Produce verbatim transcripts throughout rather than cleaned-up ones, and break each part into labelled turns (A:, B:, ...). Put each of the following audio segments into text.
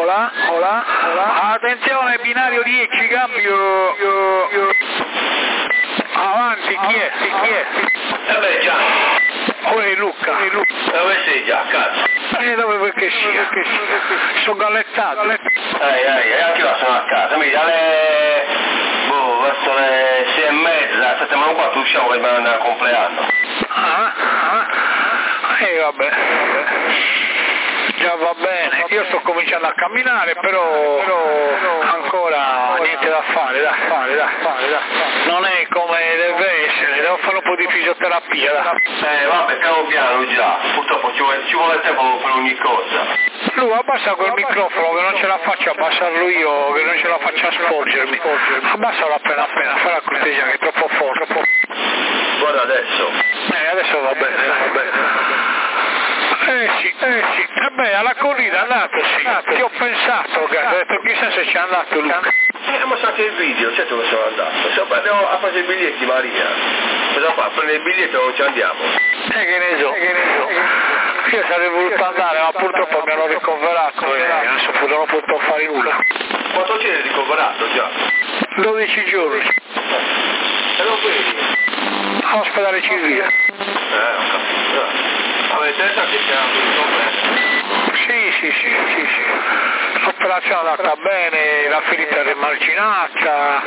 A: Ola, ola, ola. Attenzione, binario dieci, cambio. Io, io. Avanti, chi è? Chi è?
B: Eh beh, già.
A: Oi Luca. Oi Luca.
B: Dove sei già, cazzo?
A: E dove perché sia? Sono gallettato.
B: Ehi, ehi, e anche io sono a casa, mi dalle... boh, verso le sei e mezza, sette meno quattro usciamo per andare al compleanno.
A: Ah, ah. E vabbè, vabbè. Già va bene, io sto cominciando a camminare, però, però ancora niente da fare, da fare, da fare, da fare. Non è come deve essere, devo fare un po' di fisioterapia. Da.
B: Eh vabbè, piano piano già, purtroppo ci vuole, ci vuole tempo per ogni cosa.
A: Lui abbassa quel microfono che non ce la faccio abbassarlo io, che non ce la faccio a sporgermi. Abbassalo appena appena, fa la cortesia che è troppo forte. Troppo...
B: Guarda adesso.
A: Eh adesso va bene, va bene. Eh sì, eh sì, e beh alla corrida è andato sì, ti ho pensato, ho detto chissà se c'è andato Luca.
B: Eh, ma sa che il video, certo che sono andato, se andiamo a fare i biglietti Maria, cosa fa? Prende il biglietto e non ci andiamo.
A: Eh che ne so, che ne so, io sarei voluto andare ma purtroppo mi hanno ricoverato e adesso non ho potuto fare nulla.
B: Quanto c'è ricoverato già?
A: dodici giorni.
B: E non vedi?
A: All'ospedale civile.
B: Eh, ho capito. Avete detto che c'era tutto bene?
A: Sì, sì, sì, sì, sì. L'operazione è andata bene, la ferita è rimarginata,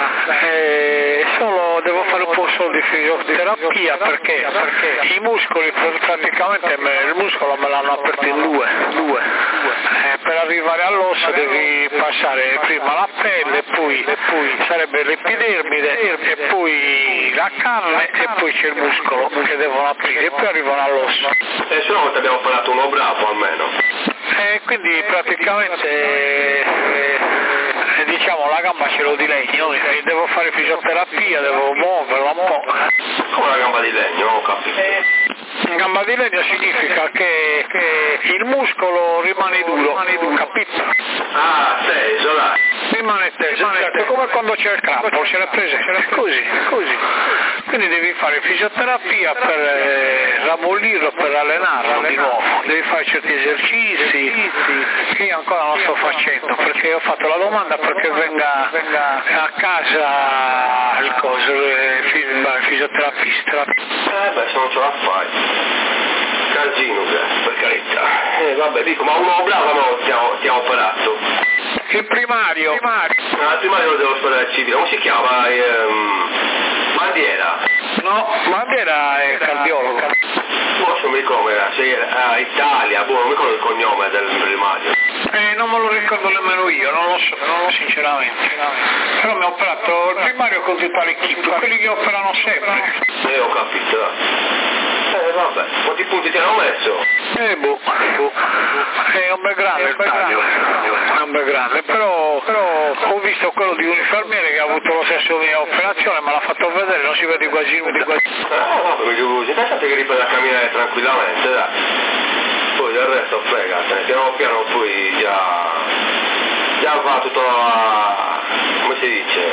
A: e solo devo fare un po' solo di fisioterapia perché, perché i muscoli praticamente me, il muscolo me l'hanno aperto in due, due. Eh, per arrivare all'osso devi passare prima la pelle, poi, e poi sarebbe l'epidermide e poi la carne e poi c'è il muscolo che devono aprire e poi arrivano all'osso.
B: E se una volta abbiamo operato uno bravo almeno.
A: E quindi praticamente eh, diciamo la gamba ce l'ho di legno, devo fare fisioterapia, devo muoverla un po'.
B: Come una gamba di legno, non ho capito.
A: Eh, gamba di legno significa che, che il muscolo rimane duro, rimane duro, capito?
B: Ah, teso, dai.
A: Rimane teso, certo, come quando c'è il crampo, ce l'hai presente, così, così. Quindi devi fare fisioterapia per eh, ramollirlo, per allenarlo di nuovo, devi fare certi esercizi che io ancora non sto facendo, perché ho fatto la domanda perché venga, venga a casa il coso, il fisioterapista.
B: Eh beh, se non ce la fai. Casino, per carità. Eh vabbè, dico, ma uno bravo no, ti ha, ti ha operato.
A: Il primario. primario.
B: Ah, il primario dell'ospedale civile, come si chiama? Ehm, Bandiera.
A: No, Bandiera è cardiologo.
B: Boh, non mi ricordo, sei a Italia, boh, non mi ricordo il cognome del primario.
A: Eh, non me lo ricordo nemmeno io, non lo so, non lo so sinceramente. Però mi ha operato il primario con tutta l'equipe, quelli che operano sempre.
B: Eh, ho capito. Eh, vabbè, quanti punti ti hanno messo?
A: Eh, boh, boh. È un bel grande il taglio, è un bel grande, però, però ho visto quello di un infermiere che ha avuto lo stesso mia operazione, me l'ha fatto vedere, non si vede quasi nulla.
B: Ah, no, perché così, pensate che riprende a camminare tranquillamente, dai. Poi del resto fregatene, piano piano poi già, già va tutto a, come si dice,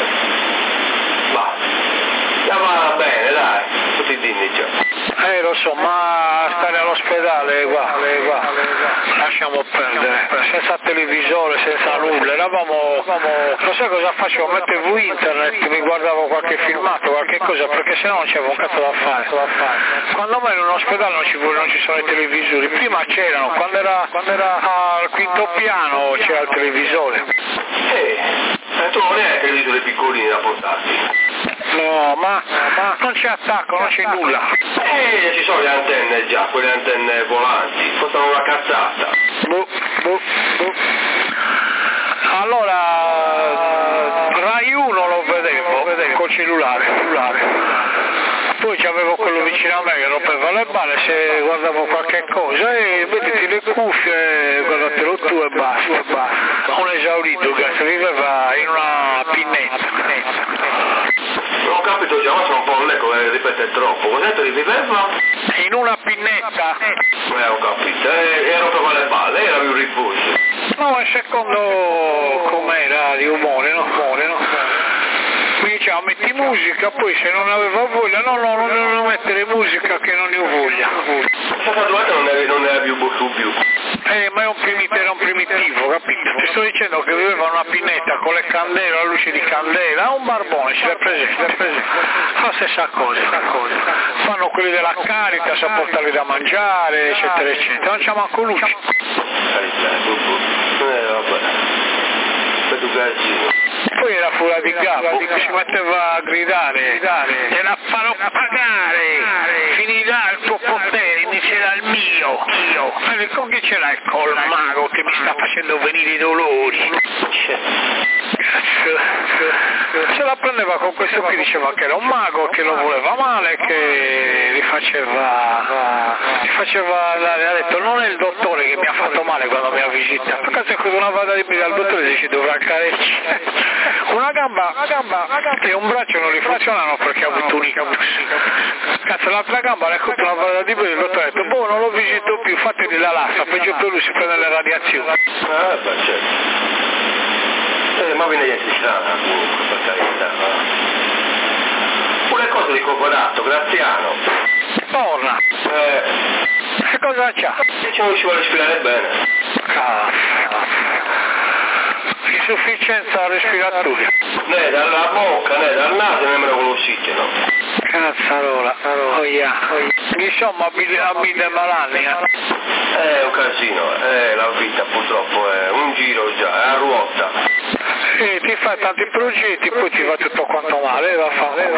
B: va, già va bene, dai, tutti i dinni già.
A: Eh lo so, ma stare all'ospedale qua, qua, lasciamo perdere, senza televisore, senza nulla, eravamo, non so cosa facevo, mettevo internet, mi guardavo qualche filmato, qualche cosa, perché sennò non c'avevo un cazzo da fare. Quando mai in un ospedale non ci, non ci sono i televisori, prima c'erano, quando era, quando era al quinto piano c'era il televisore.
B: Eh, e tu non hai televisori piccolini da portarti?
A: No, ma, ma non c'è attacco, non c'è nulla.
B: Eh, ci sono le antenne già, quelle antenne volanti, costano una cazzata.
A: Boh, boh, boh. Allora, Rai uno lo vedevo, vedevo col cellulare, cellulare. Poi c'avevo quello vicino a me che rompeva le balle, se guardavo qualche cosa e mettiti le cuffie, guardatelo tu e basta, basta. Un esaurito che viveva in una pinnetta.
B: Non ho capito già, ma sono un po' un lecco e ripete troppo. Cos'è che riviveva?
A: In una pinnetta.
B: Eh, ho capito, e, e rompeva le balle, era più rifugio.
A: No, secondo com'era di umore, no? Umore, no? Mi diceva metti musica, poi se non aveva voglia, no, no, non devo mettere musica che non ne ho voglia.
B: Questa volta non ne, non ne più su più.
A: Eh, ma è un primitivo, era un primitivo, capito? Ti sto dicendo che viveva una pineta con le candele, la luce di candela, un barbone, ce l'hai presente, l'hai presente. Fa la stessa cosa, cosa. Fanno quelli della Caritas a portarli da mangiare, eccetera, eccetera. Non c'è manco luce.
B: Eh, vabbè. Per tu casino.
A: Poi era fuori di capo, si metteva a gridare, te la farò pagare, finirà il tuo potere, inizierà il mio. Io. Ma con chi ce l'hai? Col mago che mi sta facendo venire i dolori. Se la prendeva con questo qui, diceva che era un mago, che lo voleva male, che gli faceva, gli faceva andare, ha detto non è il dottore che mi ha fatto male quando mi ha visitato, cazzo è cosa una vada di al dottore dice dovrà carecci. Una gamba, una gamba e un braccio non gli funzionano perché ha avuto un ictus. Cazzo, l'altra gamba l'ha fatto una vada di il dottore ha detto boh non lo visito più, fateli la lassa, peggio per lui si prende le radiazioni.
B: Ah, beh, certo. Eh, ma viene niente strana comunque, per carità, no? Pure cose di Coconato, Graziano.
A: Torna.
B: Eh.
A: Che cosa c'ha?
B: Che ci non ci vuole respirare bene.
A: Cazzo. Insufficienza respiratoria.
B: Né dalla bocca, né dal naso, nemmeno con l'ossigeno.
A: Cazzarola, oh yeah. Insomma, abita malanni.
B: Eh, è un casino, eh, la vita purtroppo è un giro già, è a ruota.
A: Sì, ti fai tanti progetti, poi ti va tutto quanto male, va a fare.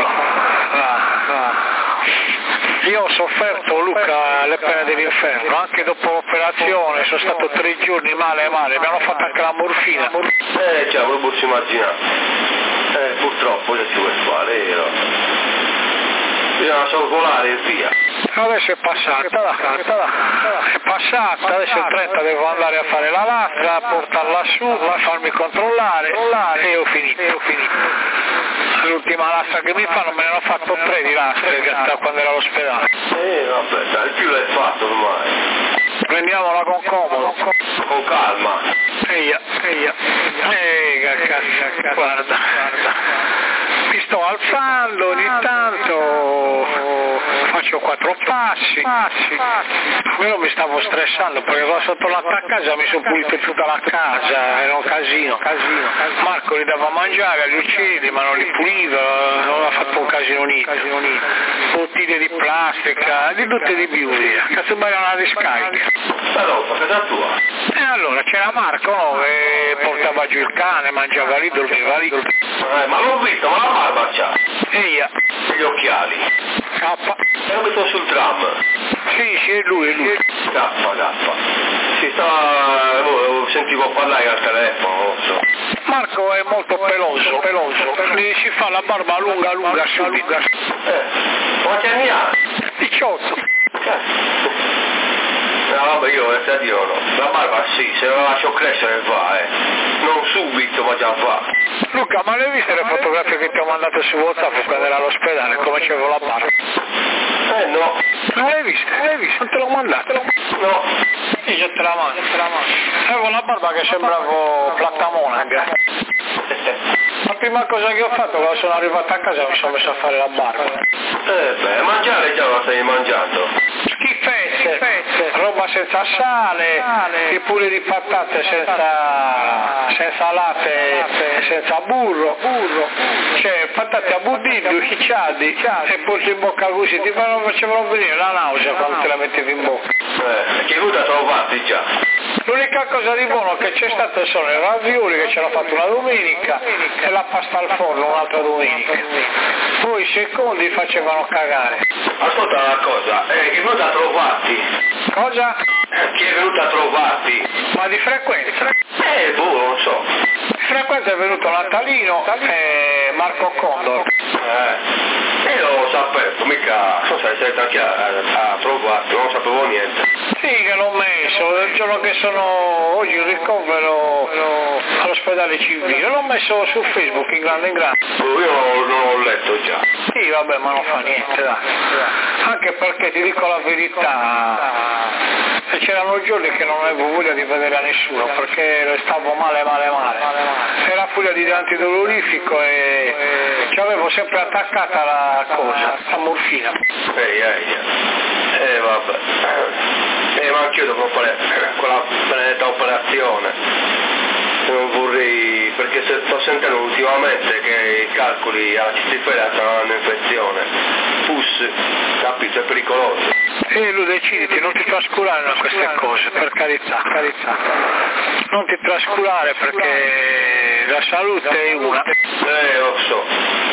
A: Io ho sofferto, Luca, le pene dell'inferno, anche dopo l'operazione, sono stato tre giorni male male, mi hanno fatto anche la morfina.
B: Eh già, ve lo posso immaginare. Eh, purtroppo che si vuole fare, io. Bisogna solo volare e via.
A: Adesso è passata, là, è passata, adesso il trenta devo andare a fare la lastra, portarla su, farmi controllare e ho finito, ho finito. L'ultima lastra che mi fanno me ne hanno fatto tre di lastre da quando ero all'ospedale.
B: Eh vabbè, dai, il più l'hai fatto ormai.
A: Prendiamola con comodo.
B: Con calma.
A: Eia, eia. Ehi, che cazzo, guarda, guarda. Mi sto alzando ogni tanto, faccio quattro passi, passi. Io mi stavo stressando perché quando sono tornato a casa mi sono pulito tutta la casa, era un casino, casino. Marco li dava a mangiare agli uccelli ma non li puliva, non ha fatto un casino niente. Bottiglie di plastica, di tutte di più, cazzo mai una discarica.
B: Allora, casa tua?
A: E allora c'era Marco, no, che portava giù il cane, mangiava lì, dormiva lì.
B: Eh, ma l'ho visto, ma la barba c'ha.
A: Eia.
B: E gli occhiali.
A: K.
B: E lo metto sul tram.
A: Sì, sì, è lui, è lui.
B: K, K. Si sta... Oh, sentivo parlare al telefono, non so.
A: Marco è molto peloso, peloso. Gli si fa la barba lunga, lunga, subito.
B: Eh, quanti anni ha?
A: diciotto.
B: Cazzo. No, vabbè, io per Dio no. La barba sì, se la lascio crescere va, eh. Non subito, ma già va.
A: Luca, ma le hai viste le fotografie che ti ho mandato su WhatsApp quando ero all'ospedale, come c'avevo la barba?
B: Eh no.
A: Non le hai viste? Non le hai viste? Non te l'ho mandato?
B: No.
A: Io te la mando, te la mando. Avevo la barba che sembravo Plattamonag. La prima cosa che ho fatto quando sono arrivato a casa mi sono messo a fare la barba.
B: Eh beh, mangiare già lo stai mangiando.
A: Schifezze, schifezze. Roba senza sale, sale. E pure di patate senza, senza latte e senza burro, burro. Cioè patate a budillo, chicciati, e poi in bocca così, ti facevano venire la nausea quando te la mettevi in bocca.
B: Eh, che cosa te lo fatti già?
A: L'unica cosa di buono che c'è stato sono i ravioli che ci hanno fatto una domenica e la pasta al forno un'altra domenica. Poi i secondi facevano cagare.
B: Ascolta una cosa, eh, chi è venuto a trovarti?
A: Cosa?
B: Eh, chi è venuto a trovarti?
A: Ma di frequenza?
B: Eh, boh, non so.
A: Di frequenza è venuto Natalino e Marco Condor.
B: Eh, io lo sapevo, mica, non sai, sei anche a, a, a trovarti, non sapevo niente.
A: Sì, che l'ho messo, il giorno che sono oggi in ricovero all'ospedale civile, l'ho messo su Facebook in grande in grande.
B: Io non l'ho letto già.
A: Sì, vabbè, ma non fa niente, dai. Anche perché ti dico la verità, c'erano giorni che non avevo voglia di vedere a nessuno, perché stavo male, male, male. Era furia di antidolorifico e ci avevo sempre attaccata la cosa, la morfina.
B: Ehi, ehi, eh, vabbè. Eh, Eh, ma anch'io devo fare quella benedetta operazione. Non vorrei, perché se sto sentendo ultimamente che i calcoli alla cistifera stanno un'infezione. Pus, capito, è pericoloso.
A: E lui deciditi, non ti trascurare da queste cose, per carità, carità. Non ti trascurare perché la salute è una.
B: Eh, lo so.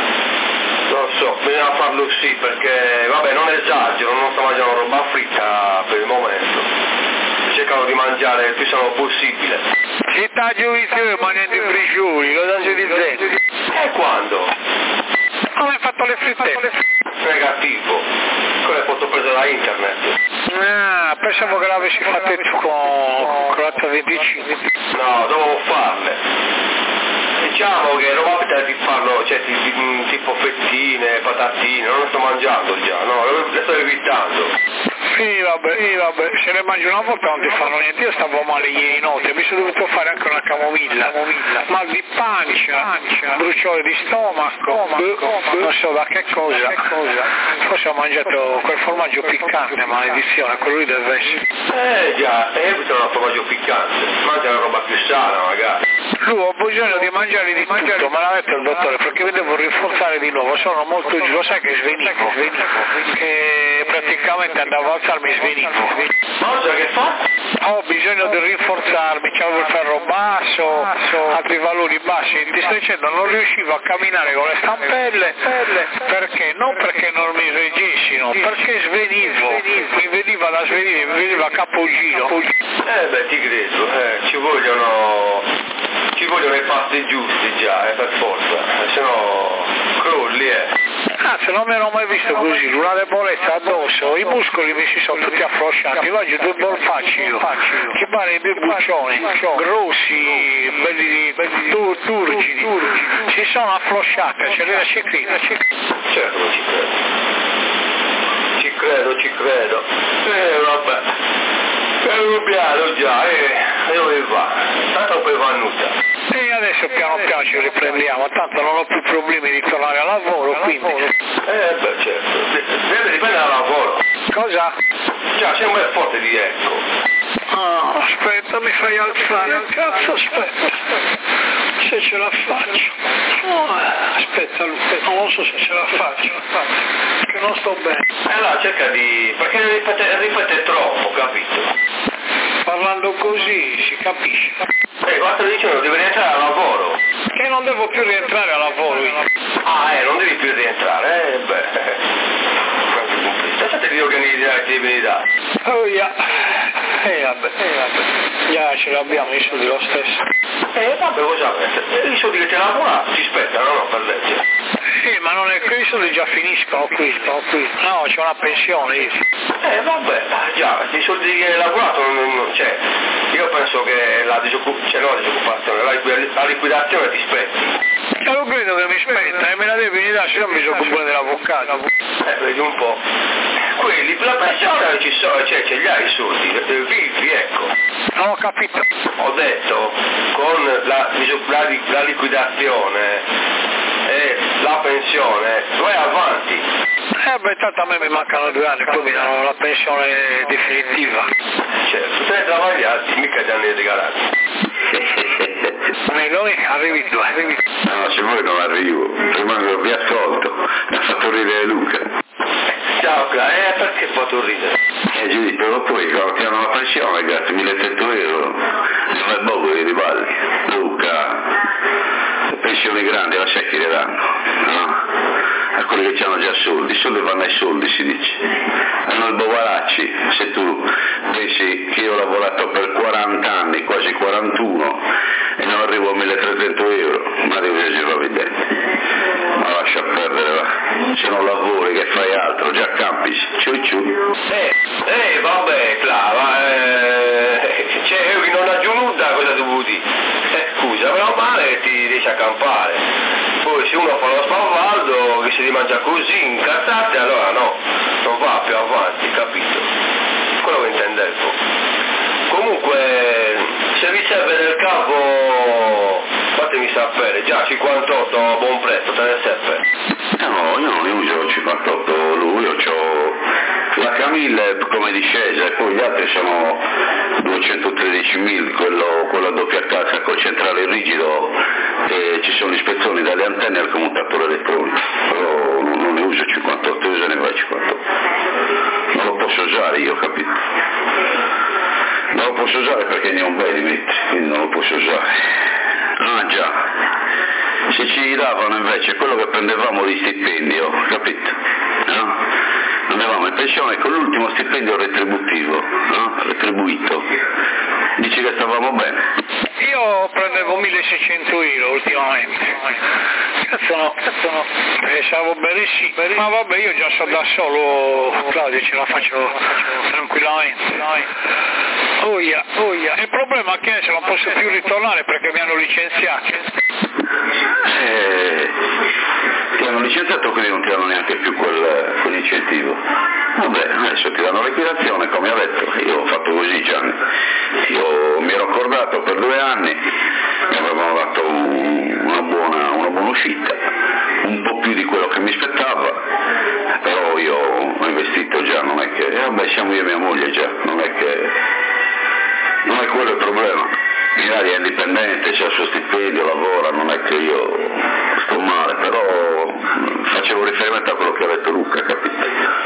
B: Lo so, bisogna farlo sì, perché, vabbè, non esagero, non sto mangiando roba fritta per il momento. Cercano di mangiare il più sano possibile.
A: Si sta giudizio mangiando i frigiuri, lo da dicendo.
B: E quando?
A: Non hai fatto le frittelle?
B: Negativo. Quelle foto prese da internet.
A: Ah, pensavo che l'avessi fatta tu con, con la tua venticinque.
B: No, dovevo farle. Diciamo che non va a di farlo, cioè tipo fettine, patatine, non le sto mangiando già, no, le sto evitando.
A: Sì, vabbè, sì, vabbè, se le mangi una volta non ti fanno niente, io stavo male ieri notte, mi sono dovuto fare anche una camomilla, camomilla. Mal di pancia, pancia, bruciore di stomaco, stomaco, non so da che cosa, che cosa. Forse ho mangiato quel formaggio piccante, maledizione, quello lì deve essere.
B: Eh già, evita un formaggio piccante, mangia una roba più sana magari.
A: Lui ho bisogno di mangiare di mangiare, me l'ha detto il dottore, perché mi devo rinforzare di nuovo, sono molto giù, lo sai che svenivo, che praticamente andavo a alzarmi e svenivo.
B: Cosa che fa?
A: Ho bisogno di rinforzarmi, c'avevo il ferro basso, altri valori bassi, ti sto dicendo non riuscivo a camminare con le stampelle, perché? Non perché non mi reggessino, perché svenivo, mi veniva da svenire, mi veniva a capogiro.
B: Eh beh ti credo, eh, ci vogliono... Ci vogliono i passi giusti già, eh, per forza, se no crolli, eh.
A: Ah, se non mi ero mai visto così, una debolezza addosso, i muscoli mi si sono tutti afflosciati, oggi due bolfacci io, che pare due buccioni, grossi, belli, belli tur, turgidi, si sono afflosciati, ce l'era ci credo.
B: Certo, ci credo. Ci credo, ci credo. Eh, vabbè. È piano già, eh, dove va? Tanto poi va nuda.
A: E adesso piano piano ci riprendiamo, tanto non ho più problemi di tornare al lavoro, quindi...
B: Eh beh certo, deve dipendere dal lavoro.
A: Cosa?
B: Già, c'è un bel forte di ecco.
A: Ah, aspetta, mi fai alzare, cazzo, aspetta, se ce la faccio. Oh, aspetta, aspetta, non so se ce la faccio, che non sto bene.
B: E allora cerca di... perché ripete, ripete troppo, capito?
A: Parlando così si capisce.
B: Eh, quattro dicendo devi rientrare al lavoro.
A: Che non devo più rientrare al lavoro io.
B: Ah, eh, non devi più rientrare, eh, beh. Pensate di organizzare di venire.
A: Oh, yeah. Eh, vabbè, eh, vabbè. Già ce l'abbiamo i soldi lo stesso.
B: Eh, vabbè, cosa avete? I soldi che te lavorano ci spettano, no, per legge.
A: Sì, ma non è che i soldi già finiscono qui, no, qui. No, c'è una pensione io.
B: Eh, vabbè, già, i soldi che hai lavorato, non, non, cioè, io penso che la disoccupazione, cioè no, la disoccupazione, la, la liquidazione ti spetti.
A: Io non credo che mi spetta, e me la devi dare, se no mi occupo pure dell'avvocato.
B: Eh, vedi un po'. Quelli, la pensione ci sono, cioè, ce li hai i soldi, vivi, ecco.
A: Non ho capito.
B: Ho detto, con la, la, la liquidazione e la pensione, vai avanti.
A: Eh beh, tanto a me mi mancano due anni, poi mi danno la pensione definitiva.
B: Certo, se hai travagliati, mica ti hanno regalati.
A: Meloni, arrivi tu, arrivi tu.
C: No, se vuoi non arrivo, rimango, vi ascolto, mi ha fatto ridere Luca.
B: Ciao, eh, perché ho fatto ridere?
C: E gli dico, però poi quando ti hanno la pensione, ragazzi, millecento euro, non è poco di riballi. Luca, le pensioni grandi, la sai chi le danno, no? A quelli che hanno già soldi, i soldi vanno ai soldi, si dice. A noi bovaracci, se tu pensi che io ho lavorato per quaranta anni, quasi quarantuno, e non arrivo a milletrecento euro, ma devo esagerare evidente. Ma lascia perdere, va. Se non lavori, che fai altro, già campi, ciu ciu.
B: Eh, eh, vabbè, Flava, eh, cioè, io non aggiungo nulla, cosa devo dire? Eh, scusa, però male ti riesci a campare. Poi se uno fa lo spavaldo, che si rimangia così, incazzati, allora no, non va più avanti, capito? Quello che intendevo. Comunque, se vi serve del capo, fatemi sapere, già cinquantotto a buon prezzo, te ne serve?
C: Eh no, io non uso cinquantotto, lui, io c'ho la Camilla è come discesa e poi gli altri sono duecentotredici mila, quello, quello a doppia cassa col centrale rigido, e ci sono ispezioni dalle antenne al commutatore elettronico, però non, non ne uso cinquantotto, io se ne vai cinquantotto, non lo posso usare io, capito? Non lo posso usare perché ne ho un bel di metri, quindi non lo posso usare. Ah già, se ci davano invece quello che prendevamo di stipendio, capito? No? Andavamo in pensione con l'ultimo stipendio retributivo, no? Retribuito. Dici che stavamo bene?
A: Io prendevo milleseicento euro ultimamente. Cazzo no, cazzo no. Pensavo bene sì, ma vabbè, io già so da solo, Claudio, ce la faccio tranquillamente. Oh yeah, oh yeah. Il problema è che se non posso più ritornare perché mi hanno licenziato.
C: Eh, ti hanno licenziato, quindi non ti danno neanche più quel, quell'incentivo. Vabbè, adesso ti danno liquidazione, come ho detto, io ho fatto così già. Io mi ero accordato per due anni, mi avevano dato un, una, buona, una buona uscita, un po' più di quello che mi aspettava, però io ho investito già, non è che, eh, vabbè siamo io e mia moglie già, non è che, non è quello il problema. Minari è indipendente, c'ha il suo stipendio, lavora, non è che io sto male, però facevo riferimento a quello che ha detto Luca, capito?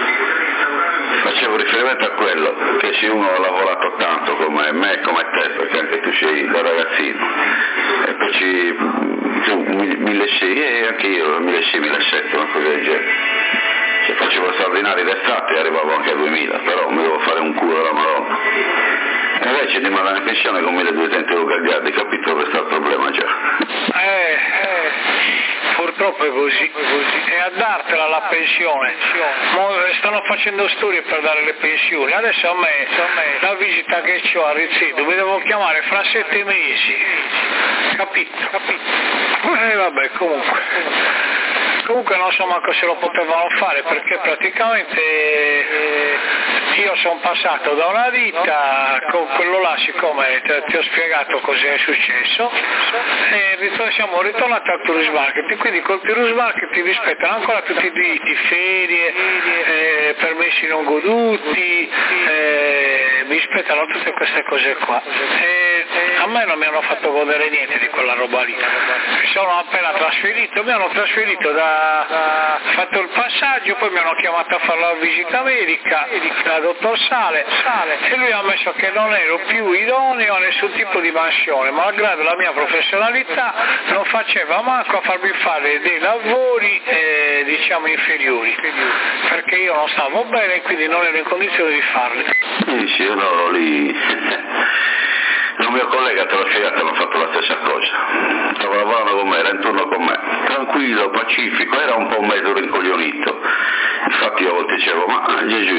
C: Facevo riferimento a quello, che se uno ha lavorato tanto come me e come te, perché anche tu sei da ragazzino, e poi ci, tu milleseicento e anche io milleseicento millesettecento, una cosa del genere. Se facevo straordinari d'estate arrivavo anche a duemila, però mi devo fare un culo alla Madonna. E invece di mandare in pensione con milleduecento euro gagliardi, capito dove sta il problema già?
A: Eh, eh, purtroppo è così, così. E a dartela la pensione, stanno facendo storie per dare le pensioni, adesso a me, a me la visita che ho a Rizzeto mi devo chiamare fra sette mesi, capito? capito? E eh, vabbè, comunque. Comunque non so manco se lo potevano fare perché praticamente eh, io sono passato da una ditta con quello là, siccome te, ti ho spiegato cos'è successo, e ritorn- siamo ritornati al tourist market, quindi col tourist market vi aspettano ancora tutti i diritti, ferie, eh, permessi non goduti, eh, mi aspettano tutte queste cose qua. E, a me non mi hanno fatto godere niente di quella roba lì, mi sono appena trasferito, mi hanno trasferito da Da, fatto il passaggio, poi mi hanno chiamato a fare la visita medica da dottor Sale, Sale e lui ha messo che non ero più idoneo a nessun tipo di mansione, malgrado la mia professionalità non faceva manco a farmi fare dei lavori eh, diciamo inferiori, perché io non stavo bene e quindi non ero in condizione di farli.
C: Sì, sì, io ero lì. Un mio collega te l'ho spiegato, hanno fatto la stessa cosa, stava lavorando con me, era intorno con me, tranquillo, pacifico, era un po' mezzo rincoglionito, infatti io a volte dicevo, ma Gesù,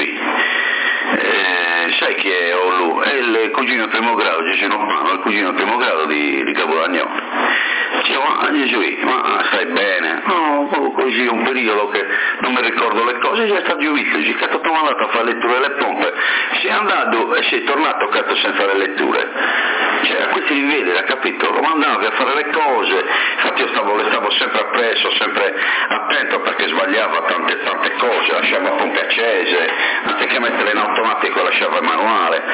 C: eh, sai chi è Olu? È il cugino primo grado, Gesù Romano, il cugino primo grado di, di Capolagnolo. Dicevo, ma Gesù, ma stai bene? No, così un periodo che non mi ricordo le cose, già sta giovizio, ci è stato mandato a fare letture alle pompe, si è andato e si è tornato cazzo senza le letture. Cioè a questi livelli, ha capito? Lo mandavi a fare le cose, infatti io stavo, le stavo sempre appresso, sempre attento perché sbagliava tante tante cose, lasciava pompe accese, anziché mettere in automatico lasciava il manuale.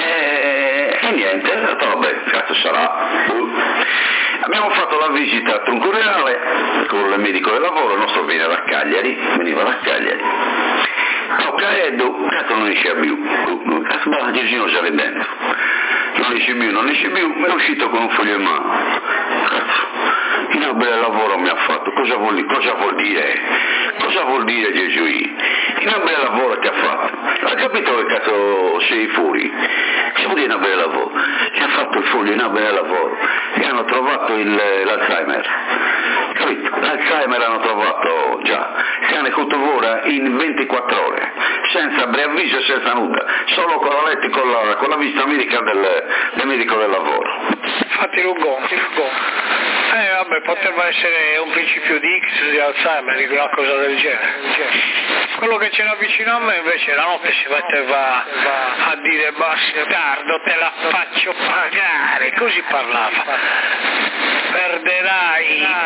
C: E, e niente, ho detto vabbè, cazzo sarà. Abbiamo fatto la visita a Troncoreale con il medico del lavoro, il nostro viene da Cagliari, veniva da Cagliari. No, Caedo, cazzo non esce più, cazzo ma Gesino c'era dentro, non esce più, non esce più, mi è uscito con un foglio in mano, cazzo, che bel lavoro mi ha fatto, cosa vuol, cosa vuol dire, cosa vuol dire Gesù? Che bel lavoro ti ha fatto, ha capito che cazzo sei fuori, cosa vuol dire un bel lavoro, ti ha fatto il foglio in un bel lavoro, e hanno trovato il, l'Alzheimer, capito? L'Alzheimer hanno trovato già, si hanno ora in ventiquattro ore, senza preavviso e senza nulla, solo con la, letti, con la, con la vista medica del, del medico del lavoro.
A: Infatti lo gonfio, eh vabbè, potrebbe essere un principio di X di Alzheimer, una cosa del genere. Quello che c'era vicino a me invece la notte si metteva a dire bastardo te la faccio pagare, così parlava. Perderai il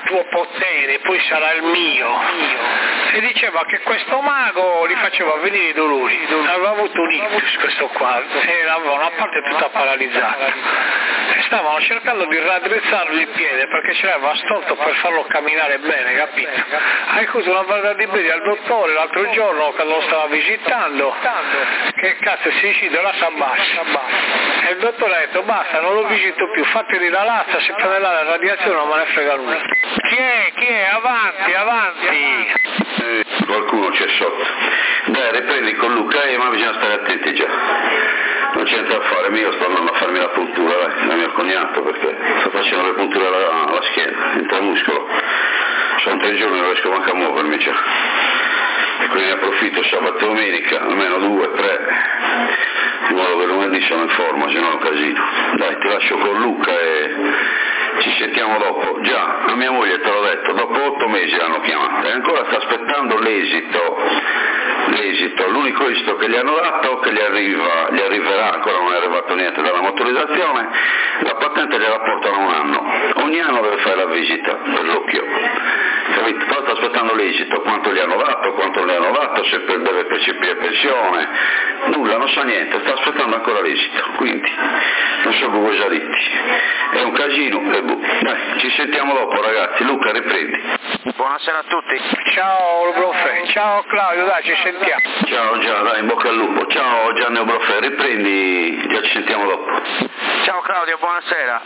A: tuo potere, poi sarà il mio. E diceva che questo mago gli faceva venire i dolori, aveva avuto un ictus questo qua, e aveva una parte tutta paralizzata. E stavano cercando di raddrizzargli il piede perché ce l'aveva storto per farlo camminare bene, capito? Ha avuto una guardia di piedi al dottore l'altro giorno quando lo stava visitando, che cazzo si decide la s'abbassa. E il dottore ha detto basta, non lo visito più, fateli la lazza, se prende la radiazione non me ne frega nulla. Chi è? Chi è? Avanti, avanti!
C: Eh, qualcuno c'è sotto. Dai, riprendi con Luca, eh, ma bisogna stare attenti già. Non c'è niente da fare, io sto andando a farmi la puntura, dai, da mio cognato, perché sto facendo le punture alla, alla schiena, intramuscolo. Sono tre giorni, non riesco manco a muovermi già. E quindi ne approfitto sabato e domenica, almeno due, tre, in modo che lunedì sono in forma, se no è un casino. Dai, ti lascio con Luca e ci sentiamo dopo. Già, a mia moglie te l'ho detto, dopo otto mesi l'hanno chiamata e ancora sta aspettando l'esito, l'esito, l'unico esito che gli hanno dato, che gli arriva, gli arriverà, ancora non è arrivato niente dalla motorizzazione, la patente gliela portano un anno, ogni anno deve fare la visita per l'occhio, capito? Però sta aspettando l'esito, quanto gli hanno dato, quanto non gli hanno dato, se per, deve percepire pensione, nulla, non sa niente, sta aspettando ancora l'esito, quindi non so come già detti, è un casino e boh. Dai, ci sentiamo dopo ragazzi, Luca riprendi.
D: Buonasera a tutti.
A: Ciao Brofe, ciao Claudio, dai ci sentiamo.
C: Ciao Già, dai, in bocca al lupo, ciao Gianni Brofe, riprendi, già ci sentiamo dopo.
D: Ciao Claudio, buonasera.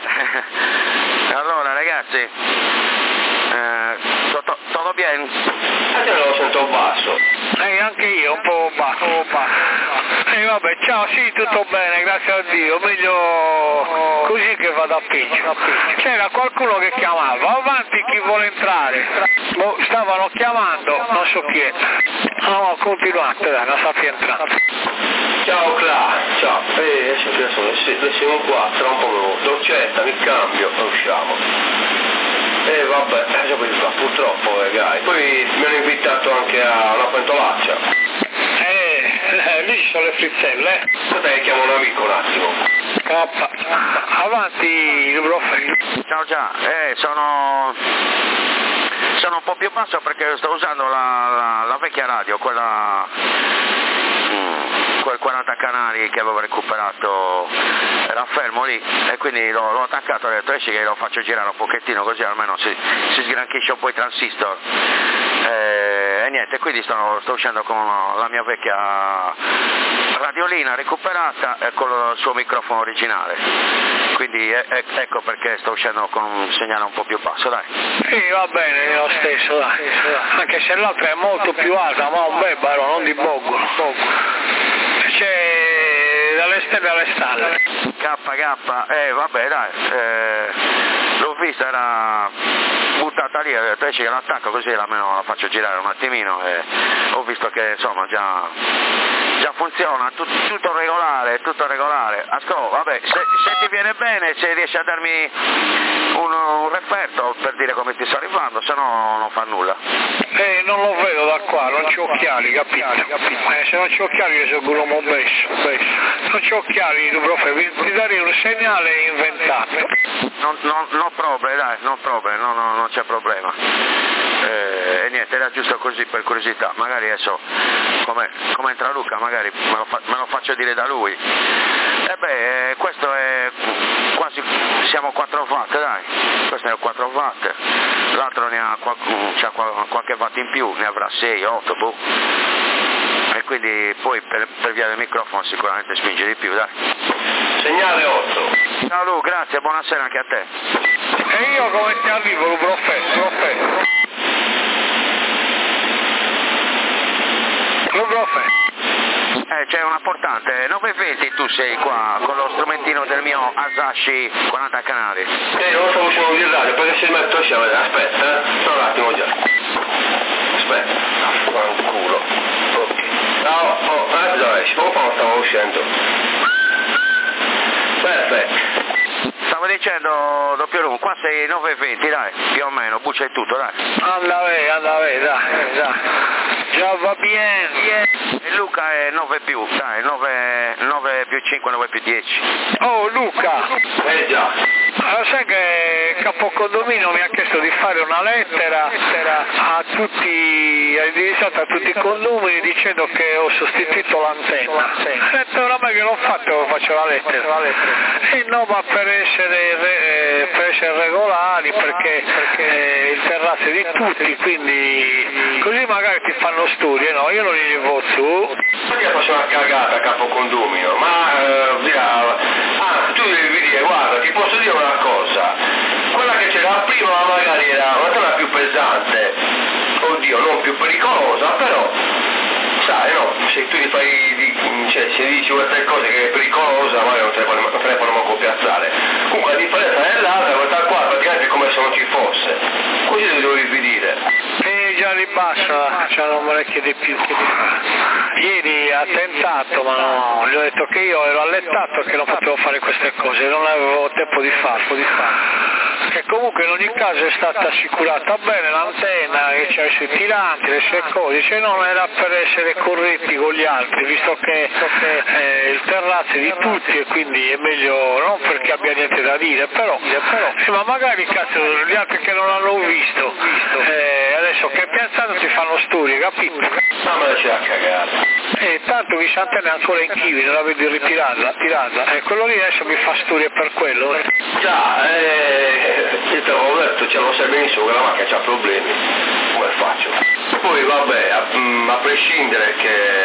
D: Allora ragazzi, eh, tutto, tutto bene?
B: Anche lo sento basso.
A: Eh, anche io un po' basso, un po' basso. Eh vabbè, ciao, sì, tutto bene, grazie a Dio, meglio così che vado a peggio. C'era qualcuno che chiamava, avanti chi vuole entrare. Boh, stavano chiamando, non so chi è. No, continuate, dai, non sa più entrare.
B: Ciao Cla, ciao. Eh, adesso adesso siamo qua, tra un po' dolcetta, mi cambio e usciamo. Eh vabbè, purtroppo eh, guys. Poi mi hanno invitato anche a una pentolaccia.
A: Eh, eh, lì ci sono le frizzelle.
B: Dai, chiamo un amico un attimo.
A: Cappa. Avanti il Brofe.
D: Ciao Già, eh, sono... sono un po' più basso perché sto usando la, la, la vecchia radio, quella... quel quaranta canali che avevo recuperato era fermo lì e quindi l'ho, l'ho attaccato e ho detto esci che lo faccio girare un pochettino così almeno si, si sgranchisce un po' i transistor e, e niente, quindi sto, sto uscendo con la mia vecchia radiolina recuperata e con il suo microfono originale, quindi e, e, ecco perché sto uscendo con un segnale un po' più basso, dai.
A: Sì, va bene, lo stesso, dai. Anche se l'altra è molto più alta, ma un bel baro, non di boggolo. C'è dalle stelle alle stalle.
D: K K, eh vabbè dai, eh, l'ho vista, era buttata lì, ho detto esci che l'attacco così almeno la faccio girare un attimino e ho visto che insomma già, già funziona, tut, tutto regolare, tutto regolare. Ascolta, vabbè, se, se ti viene bene, se riesci a darmi un, un referto per dire come ti sto arrivando, se no non fa nulla.
A: Eh, non lo vedo da qua, non c'ho occhiali, capito? capito? Eh, se non c'ho occhiali io sono quello mo besso, besso. Non c'ho occhiali, Profe, vi, vi darei un segnale inventato.
D: Non, non, non problem, dai, non problem, no, no, non c'è problema. Eh, e niente, era giusto così per curiosità, magari adesso come, come entra Luca, magari me lo, fa, me lo faccio dire da lui. E beh, questo è quasi, siamo quattro watt, dai, questo è quattro watt, l'altro ne ha, c'ha qualche watt in più, ne avrà sei, otto, boh. E quindi poi per, per via del microfono sicuramente spinge di più, dai.
B: Segnale otto.
D: Ciao Lu, grazie, buonasera anche a te.
A: E io come ti arrivo, Profe, Profe. Profe.
D: Eh, c'è una portante, nove venti tu sei qua con lo strumentino del mio Asashi quaranta canali.
B: Eh, non sto uscendo di radio, perché se metto assieme, aspetta, eh, un attimo già. Aspetta, fanculo. Ok. No, oh, adesso dove esci, poco fa stavo uscendo. Perfetto.
D: Stavo dicendo doppio room, qua sei nove venti, dai, più o meno, buccia e tutto, dai.
A: Anda ve, anda ve, dai, dai. Già va bene.
D: E Luca è nove più, dai, nove, nove più cinque, nove più dieci.
A: Oh Luca!
B: Eh già.
A: Allora, sai che capo condominio mi ha chiesto di fare una lettera a tutti, ha indirizzato a tutti i condomini dicendo che ho sostituito l'antenna. Ho detto oramai che l'ho fatto, faccio la lettera. E no, ma per essere, eh, per essere regolari, perché, perché il terrazzo è di tutti, quindi così magari ti fanno studi, no? Io non li levo su.
B: Io faccio una cagata capo condominio, ma eh, dirà, ah, tu devi dire, guarda, ti posso dire una cosa, quella che c'era prima magari era una terra più pesante, oddio, non più pericolosa, però sai, no, se tu gli fai, di, cioè se dici queste cose che è pericolosa, magari non te ne fanno, non te ne fanno manco piazzare. Comunque la differenza è l'altra, questa qua praticamente è come se non ci fosse, così lo dovevi dire.
A: E già li basta, c'hanno orecchie di più. Ieri ha tentato, ma no, gli ho detto che io ero allettato che non potevo fare queste cose, non avevo tempo di farlo, di farlo. Che comunque in ogni caso è stata assicurata bene l'antenna, che c'è sui tiranti, le sue cose, cioè non era per essere corretti con gli altri, visto che eh, il terrazzo è di tutti e quindi è meglio, non perché abbia niente da dire, però, però sì, ma magari cazzo gli altri che non l'hanno visto, eh, adesso che piazzano ti fanno studi, capito?
B: No, ma c'è a cagare.
A: E tanto che l'antenna è ancora in chivi, non la vedi ritirarla, tirarla. E quello lì adesso mi fa studi per quello. Eh.
B: Già, eh, io te l'avevo detto, ce lo sai benissimo che la macchina c'ha problemi, come faccio? Poi vabbè, a, a prescindere che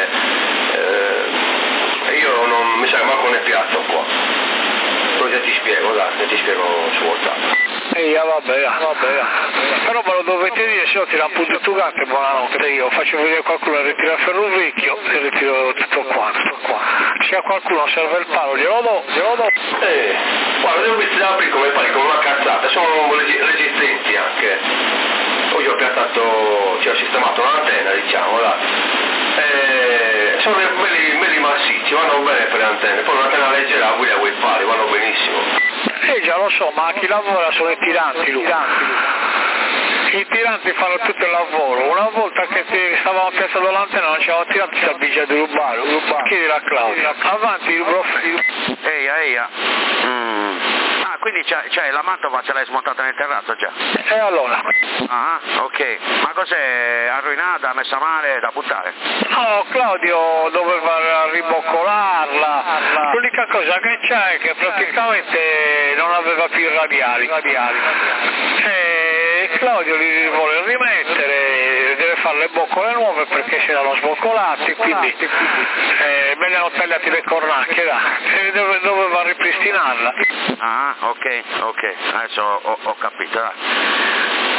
B: eh, io non mi sa che manco ne piazzo qua. Poi se ti spiego, dai, se ti spiego su WhatsApp.
A: Ehi, vabbè, vabbè, però me lo dovete dire, se no ti ramputo tu gatto e buonanotte. Io faccio vedere qualcuno a ritirare il ferro vecchio e ritiro tutto quanto qua. Se a qualcuno serve il palo glielo do, glielo do.
B: Eh, guarda, devo visti da aprire come pari, come una cazzata, sono resistenti anche. Poi ho piazzato, ci ho sistemato un'antenna, diciamo, là. Eh, sono belli, belli massicci, vanno bene per le antenne, poi un'antenna leggera, guida quei pali, vanno benissimo.
A: Eh già lo so, ma chi lavora sono i tiranti, lui. I tiranti fanno tutto il lavoro. Una volta che ti stavamo piazzando l'antenna non c'erano tiranti, si avvicia di rubare, chiedi la Claudia. Avanti il profilo.
D: Eia, eia. Mm. Ah, quindi c'è, c'è la mantova ce l'hai smontata nel terrazzo già?
A: E allora?
D: Ah, ok. Ma cos'è? Arruinata, messa male, da buttare?
A: No, Claudio doveva riboccolarla. L'unica cosa che c'è è che praticamente non aveva più i radiali. E Claudio li vuole rimettere, deve fare le boccole nuove perché si erano sboccolati, quindi eh, me ne hanno tagliati le cornacchie là, e dove, doveva ripristinarla.
D: Ah, ok, ok, adesso ho, ho capito, dai.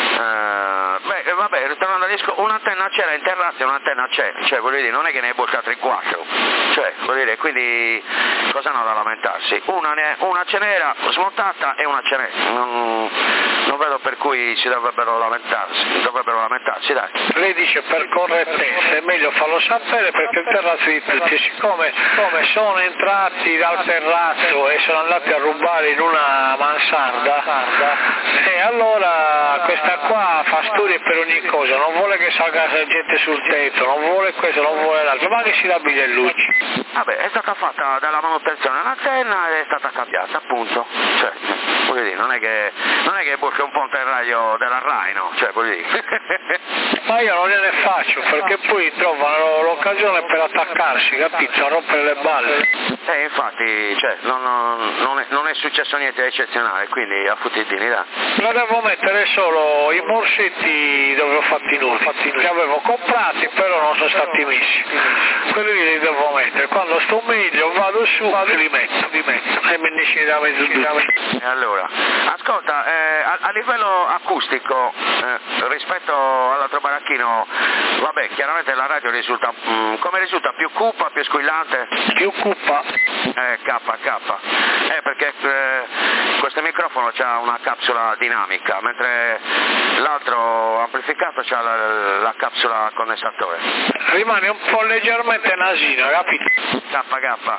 D: Uh, beh, vabbè, ritornando al disco, un'antenna c'era in terrazzo e un'antenna c'è, cioè voglio dire, non è che ne hai bocciato in quattro, cioè voglio dire, quindi cosa hanno da lamentarsi? Una, ne, una ce n'era smontata e una ce n'è, non, non vedo per cui si dovrebbero lamentarsi, dovrebbero lamentarsi, dai.
A: Lei dice per correttezza è meglio farlo sapere perché il terrazzo è di tutti, siccome, siccome sono entrati dal terrazzo e sono andati a rubare in una mansarda, e allora questa qua fa studi per ogni cosa, non vuole che salga gente sul tetto, non vuole questo, non vuole l'altro, ma che si dà le luci.
D: Vabbè, è stata fatta dalla manutenzione un'antenna ed è stata cambiata, appunto. Cioè, voglio dire, non è che non è che bocca un ponte in radio della Rai, no? Cioè, voglio dire.
A: Ma io non gliene faccio, perché poi trovano l'occasione per attaccarsi, capito? A rompere le balle.
D: Eh, infatti, cioè, non, non, è, non è successo niente di eccezionale, quindi a futtidini, dai.
A: La devo mettere solo i morsetti dove ho fatti nulla, che avevo comprati, però non sono stati messi. Quelli li devo mettere. Quando sto meglio vado su e li metto, li metto. E mi dici da mezzo
D: E allora, ascolta, eh, a, a livello acustico, eh, rispetto all'altro baracchino, vabbè, chiaramente la radio risulta, mh, come risulta, più cupa, più squillante?
A: Più cupa.
D: Eh, K, K. Eh, perché eh, questo microfono ha una capsula dinamica, mentre l'altro amplificato ha la, la capsula condensatore.
A: Rimane un po' leggermente nasino, capito?
D: K, K.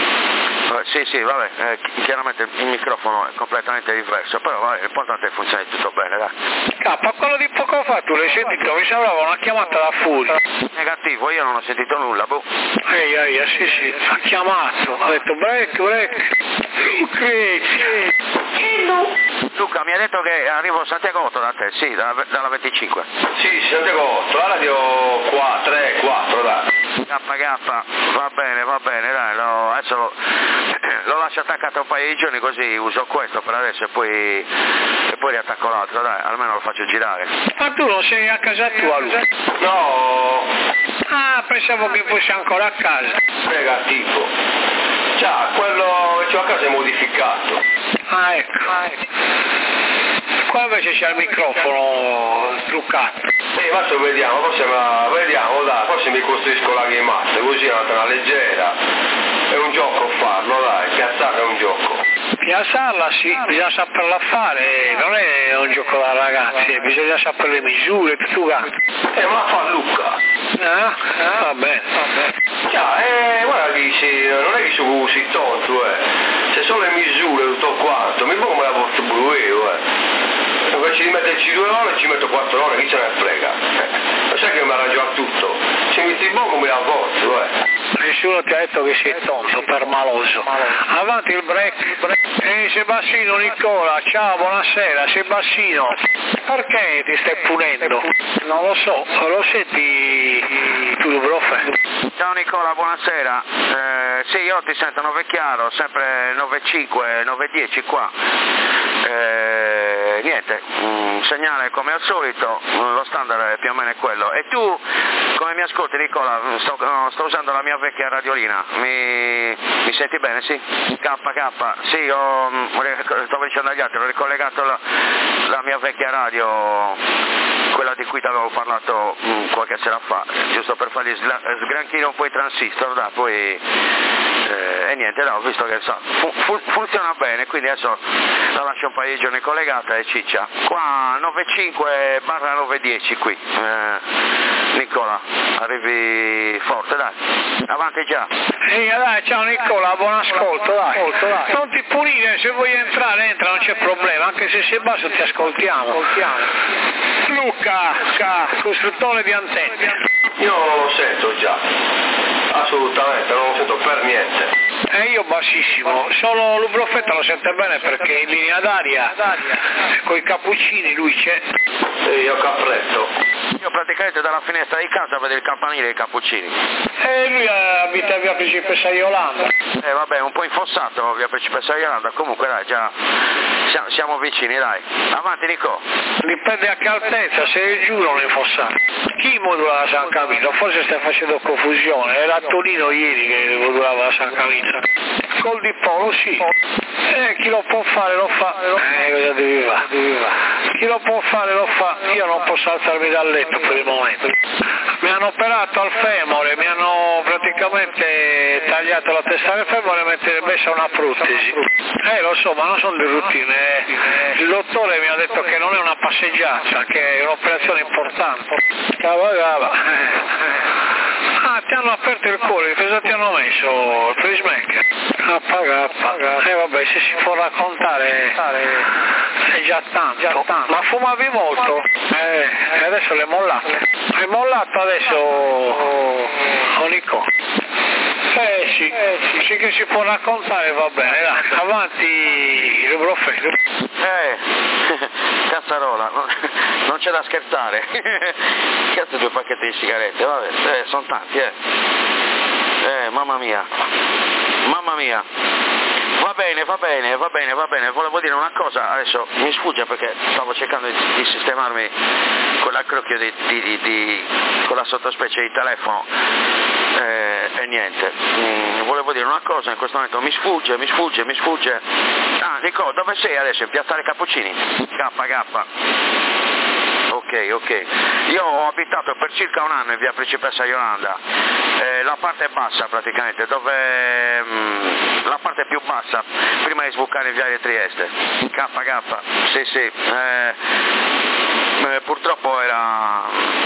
D: Sì, sì, vabbè, eh, chiaramente il microfono è completamente diverso, però vabbè, l'importante è che funzioni tutto bene, dai.
A: K, quello di poco fa tu l'hai sentito? Mi sembrava una chiamata da fuori.
D: Negativo, io non ho sentito nulla, boh.
A: Ehi, ehi, sì, sì, ha chiamato, ha detto break, break. Ok. Hello.
D: Luca, mi ha detto che arrivo a Santiago da te, sì, dalla, dalla venticinque.
B: Sì, Santiago, la radio qua, tre, quattro, dai.
D: K K, va bene, va bene, dai, lo, adesso lo, lo lascio attaccato un paio di giorni così uso questo per adesso e poi, e poi riattacco l'altro, dai, almeno lo faccio girare.
A: Ma tu non sei a casa tua, Luca?
B: No,
A: Ah, pensavo che fossi ancora a casa.
B: frega tipo. Già, quello che c'ho a casa è modificato.
A: Ah, ecco. Ah, ecco. Qua invece c'è il microfono truccato.
B: Sì, adesso vediamo, forse ma, vediamo, dai, forse mi costruisco la gamata, così è una leggera. È un gioco farlo, dai, piazzarla è un gioco.
A: Piazzarla sì, bisogna saperla fare, non è un gioco da ragazzi, bisogna sapere le misure, tutto quanto.
B: Eh, ma la fa Luca.
A: Ah, ah, va bene, va bene.
B: Già, eh, guarda che sì, non è che sono così tonto, eh. Se sono le misure, tutto quanto, mi pongo la porta blu io, eh. Invece di metterci due ore ci metto quattro ore, chi se ne frega? Eh, lo sai che mi arrangio a tutto? Se mi ti pongo mi avvolto, eh.
A: Nessuno ti ha detto che sei tonto, permaloso. Avanti il break. Ehi Sebastiano Nicola, ciao, buonasera, Sebastiano. Perché ti stai punendo? Non lo so, lo senti tu, profe?
D: Ciao Nicola, buonasera. Eh, sì, io ti sento nove chiaro, sempre nove cinque, nove dieci qua. Eh, niente, un segnale come al solito, lo standard è più o meno quello. E tu, come mi ascolti Nicola? Sto, sto usando la mia vecchia radiolina, mi, mi senti bene? Sì? K K, sì, io stavo dicendo agli altri, ho ricollegato la, la mia vecchia radio, quella di cui ti avevo parlato mh, qualche sera fa, giusto per fargli sla, sgranchire un po' i transistor, da, poi eh, e niente, no, ho visto che so, fu, fu, funziona bene, quindi adesso la lascio un paio di giorni collegata e ciccia. Qua nove cinque barra nove dieci qui, eh, Nicola, arrivi forte, dai, avanti già.
A: Ehi, dai, ciao Nicola, buon ascolto, dai. Ascolto, dai. Non ti punire, se vuoi entrare entra, non c'è problema, anche se sei basso ti ascoltiamo. ascoltiamo. Luca, Luca, costruttore di antenne.
B: Io non lo sento già, assolutamente, non lo sento per niente.
A: E io bassissimo, solo l'Ubrofetta lo sente bene perché in linea d'aria, con i cappuccini lui c'è.
B: E io capretto.
D: Io praticamente dalla finestra di casa vedo il campanile e i cappuccini.
A: E lui abita a via Principessa Iolanda.
D: Eh vabbè, un po' infossato via Principessa Iolanda, comunque dai, già siamo, siamo vicini, dai. Avanti Nico.
A: Dipende a che altezza, se è giù non è infossato. Chi modula la San Camillo? Forse stai facendo confusione, era Tonino ieri che modulava la San Camillo. Col di polo sì. Eh, chi lo può fare lo fa. Eh, cosa devi fare? Chi lo può fare lo fa. Io non posso alzarmi dal letto per il momento. Mi hanno operato al femore, mi hanno praticamente tagliato la testa del femore e messo una protesi. Eh, lo so, ma non sono di routine. Eh. Il dottore mi ha detto che non è una passeggiata, che è un'operazione importante. Cava, cava. Ah, ti hanno aperto il cuore, cosa ti hanno messo? Il pacemaker? Appaga, appaga. Eh vabbè, se si può raccontare è già tanto. Già tanto. Ma fumavi molto? Eh, e adesso l'hai mollato. Hai mollato adesso, oh, Nico? Eh sì, eh sì, sì che si può raccontare, va bene, dai. Avanti il profeta.
D: Eh, cazzarola, non, non c'è da scherzare. Cazzo, due pacchetti di sigarette, vabbè, eh, sono tanti, eh. Eh, mamma mia, mamma mia. Va bene, va bene, va bene, va bene. Volevo dire una cosa, adesso mi sfugge perché stavo cercando di, di sistemarmi con l'accrocchio di, di, di, di, con la sottospecie di telefono eh, e niente. Mm, volevo dire una cosa, in questo momento mi sfugge, mi sfugge, mi sfugge. Ah, Nico, dove sei adesso? In Piazzale Cappuccini? K K. Ok, ok. Io ho abitato per circa un anno in via Principessa Iolanda, eh, la parte bassa praticamente, dove mh, la parte più bassa, prima di sbucare in viale Trieste. K K, sì sì. Eh, eh, purtroppo era...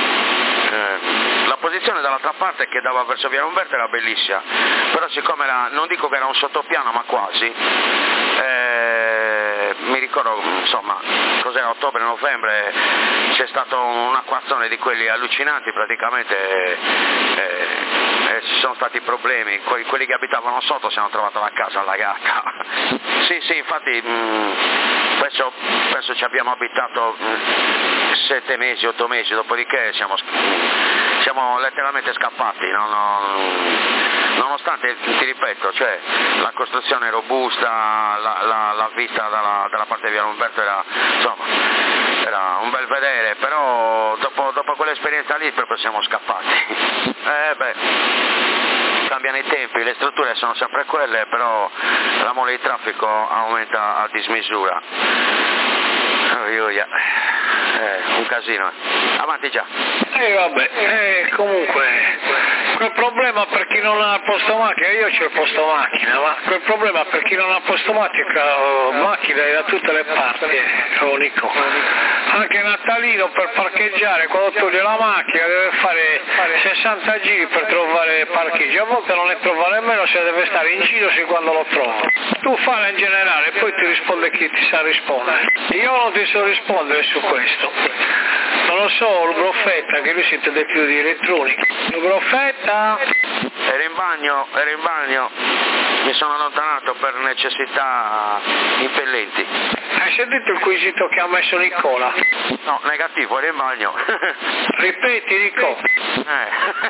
D: Eh, la posizione dall'altra parte che dava verso via Umberto era bellissima, però siccome era, non dico che era un sottopiano ma quasi, eh, mi ricordo, insomma, cos'era, ottobre-novembre, c'è stato un acquazzone di quelli allucinanti, praticamente eh, eh, ci sono stati problemi, que- quelli che abitavano sotto si hanno trovato la casa allagata. Sì, sì, infatti mh, penso, penso ci abbiamo abitato mh, sette mesi, otto mesi, dopodiché siamo, siamo letteralmente scappati, no, no, nonostante, ti ripeto, cioè, la costruzione robusta, la, la, la vista dalla, dalla parte di Via Umberto era, insomma, era un bel vedere, però dopo, dopo quell'esperienza lì proprio siamo scappati. Eh beh, cambiano i tempi, le strutture sono sempre quelle, però la mole di traffico aumenta a dismisura. Oh, io, yeah. eh, un casino. Avanti già.
A: E eh, vabbè, eh, comunque, quel problema per chi non ha il posto macchina, io c'ho il posto macchina, ma quel problema per chi non ha posto macchina, macchina è da tutte le parti, eh, unico. Anche Natalino per parcheggiare, quando toglie la macchina deve fare sessanta giri per trovare parcheggio, a volte non ne trova nemmeno se deve stare in giro sin quando lo trova. Tu falla in generale e poi ti risponde chi ti sa rispondere. Io non ti so rispondere su questo. Non lo so, il Broffetta, che lui si intende più di elettronica. Il Broffetta?
D: Ero in bagno, ero in bagno, mi sono allontanato per necessità impellenti.
A: Hai sentito il quesito che ha messo Nicola?
D: No, negativo, ero in bagno.
A: Ripeti, Nico.
D: Eh.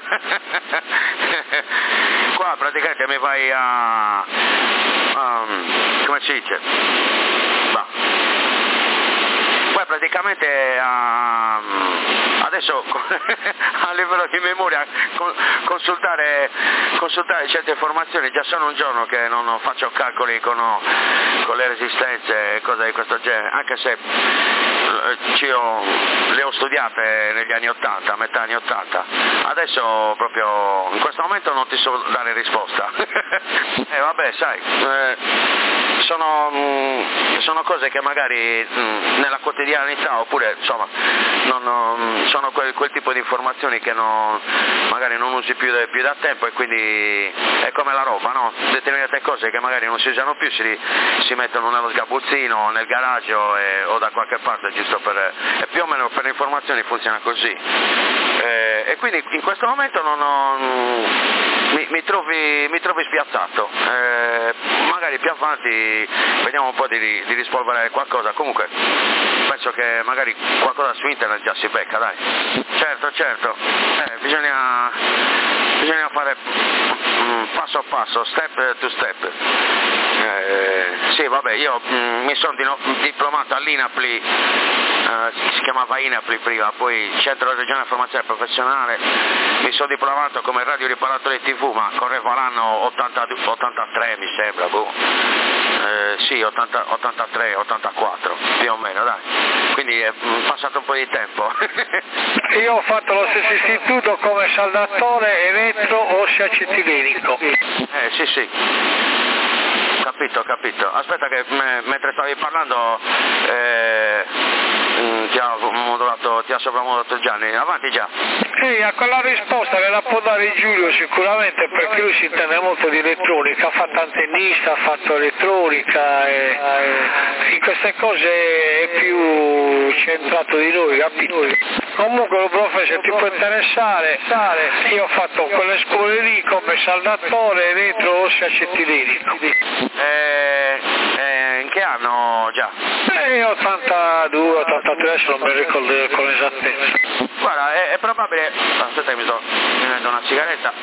D: Qua praticamente mi vai a... Um, come si dice? Va. Poi praticamente uh, adesso a livello di memoria consultare, consultare certe informazioni, già sono un giorno che non faccio calcoli con, con le resistenze e cose di questo genere, anche se io le ho studiate negli anni ottanta, a metà anni ottanta, adesso proprio in questo momento non ti so dare risposta. E eh, vabbè, sai, eh, sono, mh, sono cose che magari mh, nella quotidianità, oppure insomma non, non, sono quel, quel tipo di informazioni che non, magari non usi più, più da tempo, e quindi è come la roba, no? Determinate cose che magari non si usano più si, si mettono nello sgabuzzino, nel garage e, o da qualche parte, giusto per... e più o meno per le informazioni funziona così. Eh, e quindi in questo momento non ho, mi, mi, trovi, mi trovi spiazzato. Eh, magari più avanti vediamo un po' di, di rispolverare qualcosa. Comunque penso che magari qualcosa su internet già si becca, dai. Certo, certo, eh, bisogna, bisogna fare mm, passo a passo, step to step. Eh, sì, vabbè, io mm, mi sono diplomato all'INAPLI, eh, si chiamava INAPLI prima, poi Centro Regionale Formazione Professionale, mi sono diplomato come radioriparatore tivù, ma correva l'anno ottantadue, ottantatré mi sembra, boh. Eh, sì, ottanta, ottantatré, ottantaquattro, più o meno, dai. Quindi è passato un po' di tempo.
A: Io ho fatto lo stesso istituto come saldatore elettro ossea acetilenico.
D: Eh, sì, sì. Capito, capito. Aspetta che me, mentre stavi parlando eh, ti ha modulato, ti ha sopravvolato Gianni. Avanti già.
A: Sì, a quella risposta ve la può dare Giulio sicuramente, perché lui si intende molto di elettronica, ha fatto antennista, ha fatto elettronica e, e in queste cose è più centrato di noi, capito? Comunque lo professore ti può interessare, io ho fatto quelle scuole lì come saldatore elettro ossea acetilenico.
D: Eh, eh, in che anno già?
A: Eh, ottantadue, ottantatré, adesso non mi ricordo con esattezza.
D: Guarda, è, è probabile, aspetta che mi sto prendendo una sigaretta,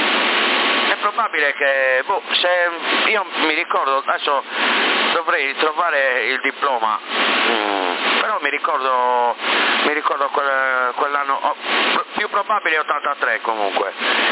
D: è probabile che, boh, se io mi ricordo, adesso dovrei trovare il diploma, mm, però mi ricordo, mi ricordo quel, quell'anno, oh, più probabile ottantatré comunque.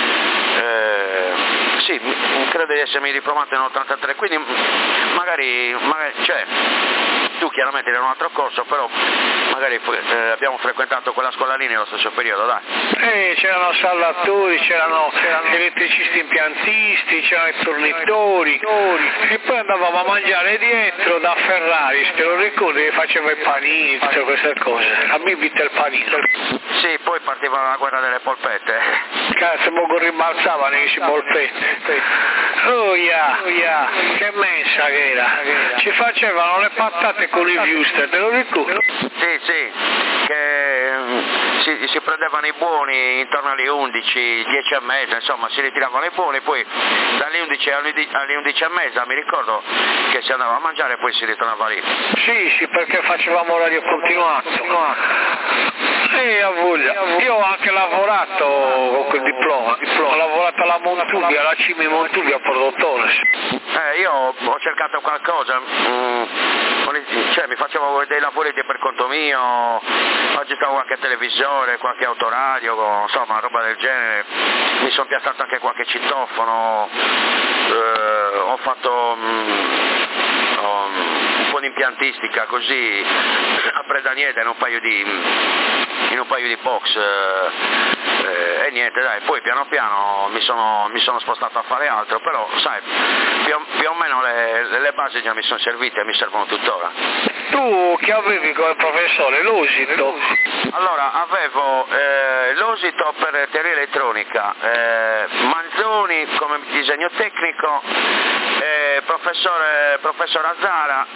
D: Eh, sì, credo di essermi diplomato in ottantatré, quindi magari, magari cioè, tu chiaramente eri in un altro corso, però magari eh, abbiamo frequentato quella scuola lì nello stesso periodo, dai.
A: Eh, c'erano sallatori, c'erano, c'erano elettricisti impiantisti, c'erano i tornitori, e poi andavamo a mangiare dietro da Ferrari, te lo ricordi che faceva i panini, tutte queste cose, a me bitte il panino.
D: Sì, poi partiva la guerra delle polpette.
A: Cazzo, mo rimbalzavano i polpette. Oh yeah, oh yeah, che mensa che era. Ci facevano le patate passate con i Viewster, te lo ricordi?
D: Sì, sì, che um, si, si prendevano i buoni intorno alle undici, dieci e mezza, insomma si ritiravano i buoni, poi dalle undici alle undici e mezza mi ricordo che si andava a mangiare e poi si ritornava lì.
A: Sì, sì, perché facevamo orario continuato. Sì, a voglia. Io ho anche lavorato con quel diploma, ho lavorato alla Montubia, alla C I M I Montubia, produttore.
D: Eh, io ho cercato qualcosa, mm, cioè mi facevo dei lavoretti per conto mio, ho gestito qualche televisore, qualche autoradio, insomma roba del genere, mi sono piazzato anche qualche citofono, eh, ho fatto mm, ho, un po' di impiantistica così a Predanieta in un paio di in un paio di box eh, e niente dai, poi piano piano mi sono, mi sono spostato a fare altro, però sai, più, più o meno le, le basi già mi sono servite e mi servono tuttora.
A: Tu che avevi come professore? L'Osito?
D: Allora, avevo eh, l'Osito per teoria elettronica, eh, Manzoni come disegno tecnico, eh, professore, professor Azzara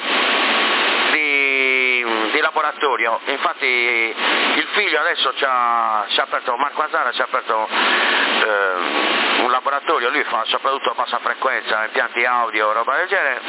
D: di, di laboratorio, infatti il figlio adesso ci ha, ci ha aperto, Marco Azzara ci ha aperto eh, un laboratorio, lui fa soprattutto bassa frequenza, impianti audio, roba del genere.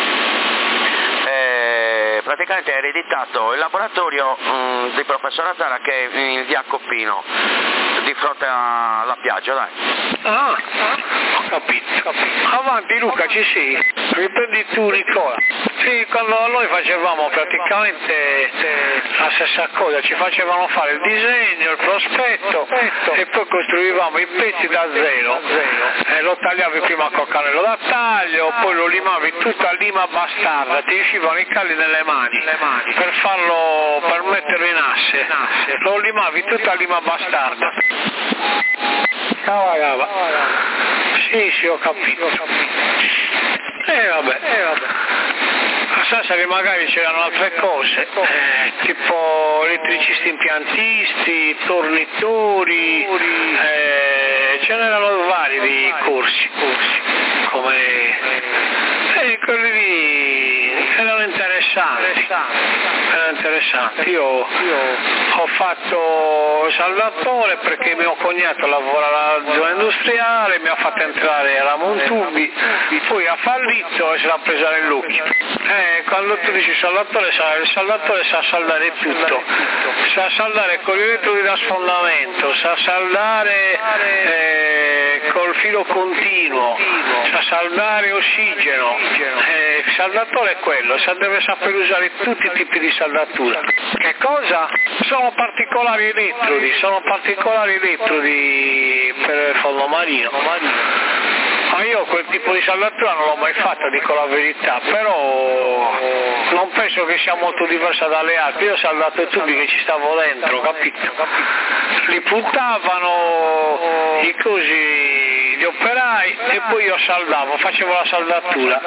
D: Eh, praticamente ha ereditato il laboratorio mh, di professor Azzara che è in via Coppino, di fronte alla piaggia, dai.
A: Ah, ho capito, capito. Avanti Luca, ci sei? Riprendi tu Nicola. Sì, quando noi facevamo praticamente la stessa cosa, ci facevano fare il disegno, il prospetto e poi costruivamo i pezzi da zero. E lo tagliavi prima col cannello da taglio, poi lo limavi tutta a lima bastarda, ti uscivano i calli nelle mani per farlo, per metterlo in asse. Lo limavi tutta a lima bastarda. Cava, cava. Sì, sì, ho capito. E eh, vabbè, eh, vabbè. A Sassari magari c'erano altre cose, eh, tipo elettricisti impiantisti, tornitori, eh, ce n'erano vari di corsi, corsi come eh, quelli lì erano interessanti, erano interessanti. Io, io ho fatto saldatore perché mio cognato lavora alla zona industriale, mi ha fatto entrare alla Montubi, poi ha fallito e se l'ha presa nell'occhio. Eh, quando tu dici saldatore, il saldatore sa saldare tutto, sa saldare con l'elettrodi da sfondamento, sa saldare eh, col filo continuo, sa saldare ossigeno, eh, il saldatore è quello, sa, deve saper usare tutti i tipi di saldatura. Che cosa? Sono particolari elettrodi, sono particolari elettrodi per il fondo marino. Ma io quel tipo di saldatura non l'ho mai fatta, dico la verità, però non penso che sia molto diversa dalle altre. Io ho saldato i tubi che ci stavo dentro, capito? Li puntavano i cosi, gli operai e poi io saldavo, facevo la saldatura.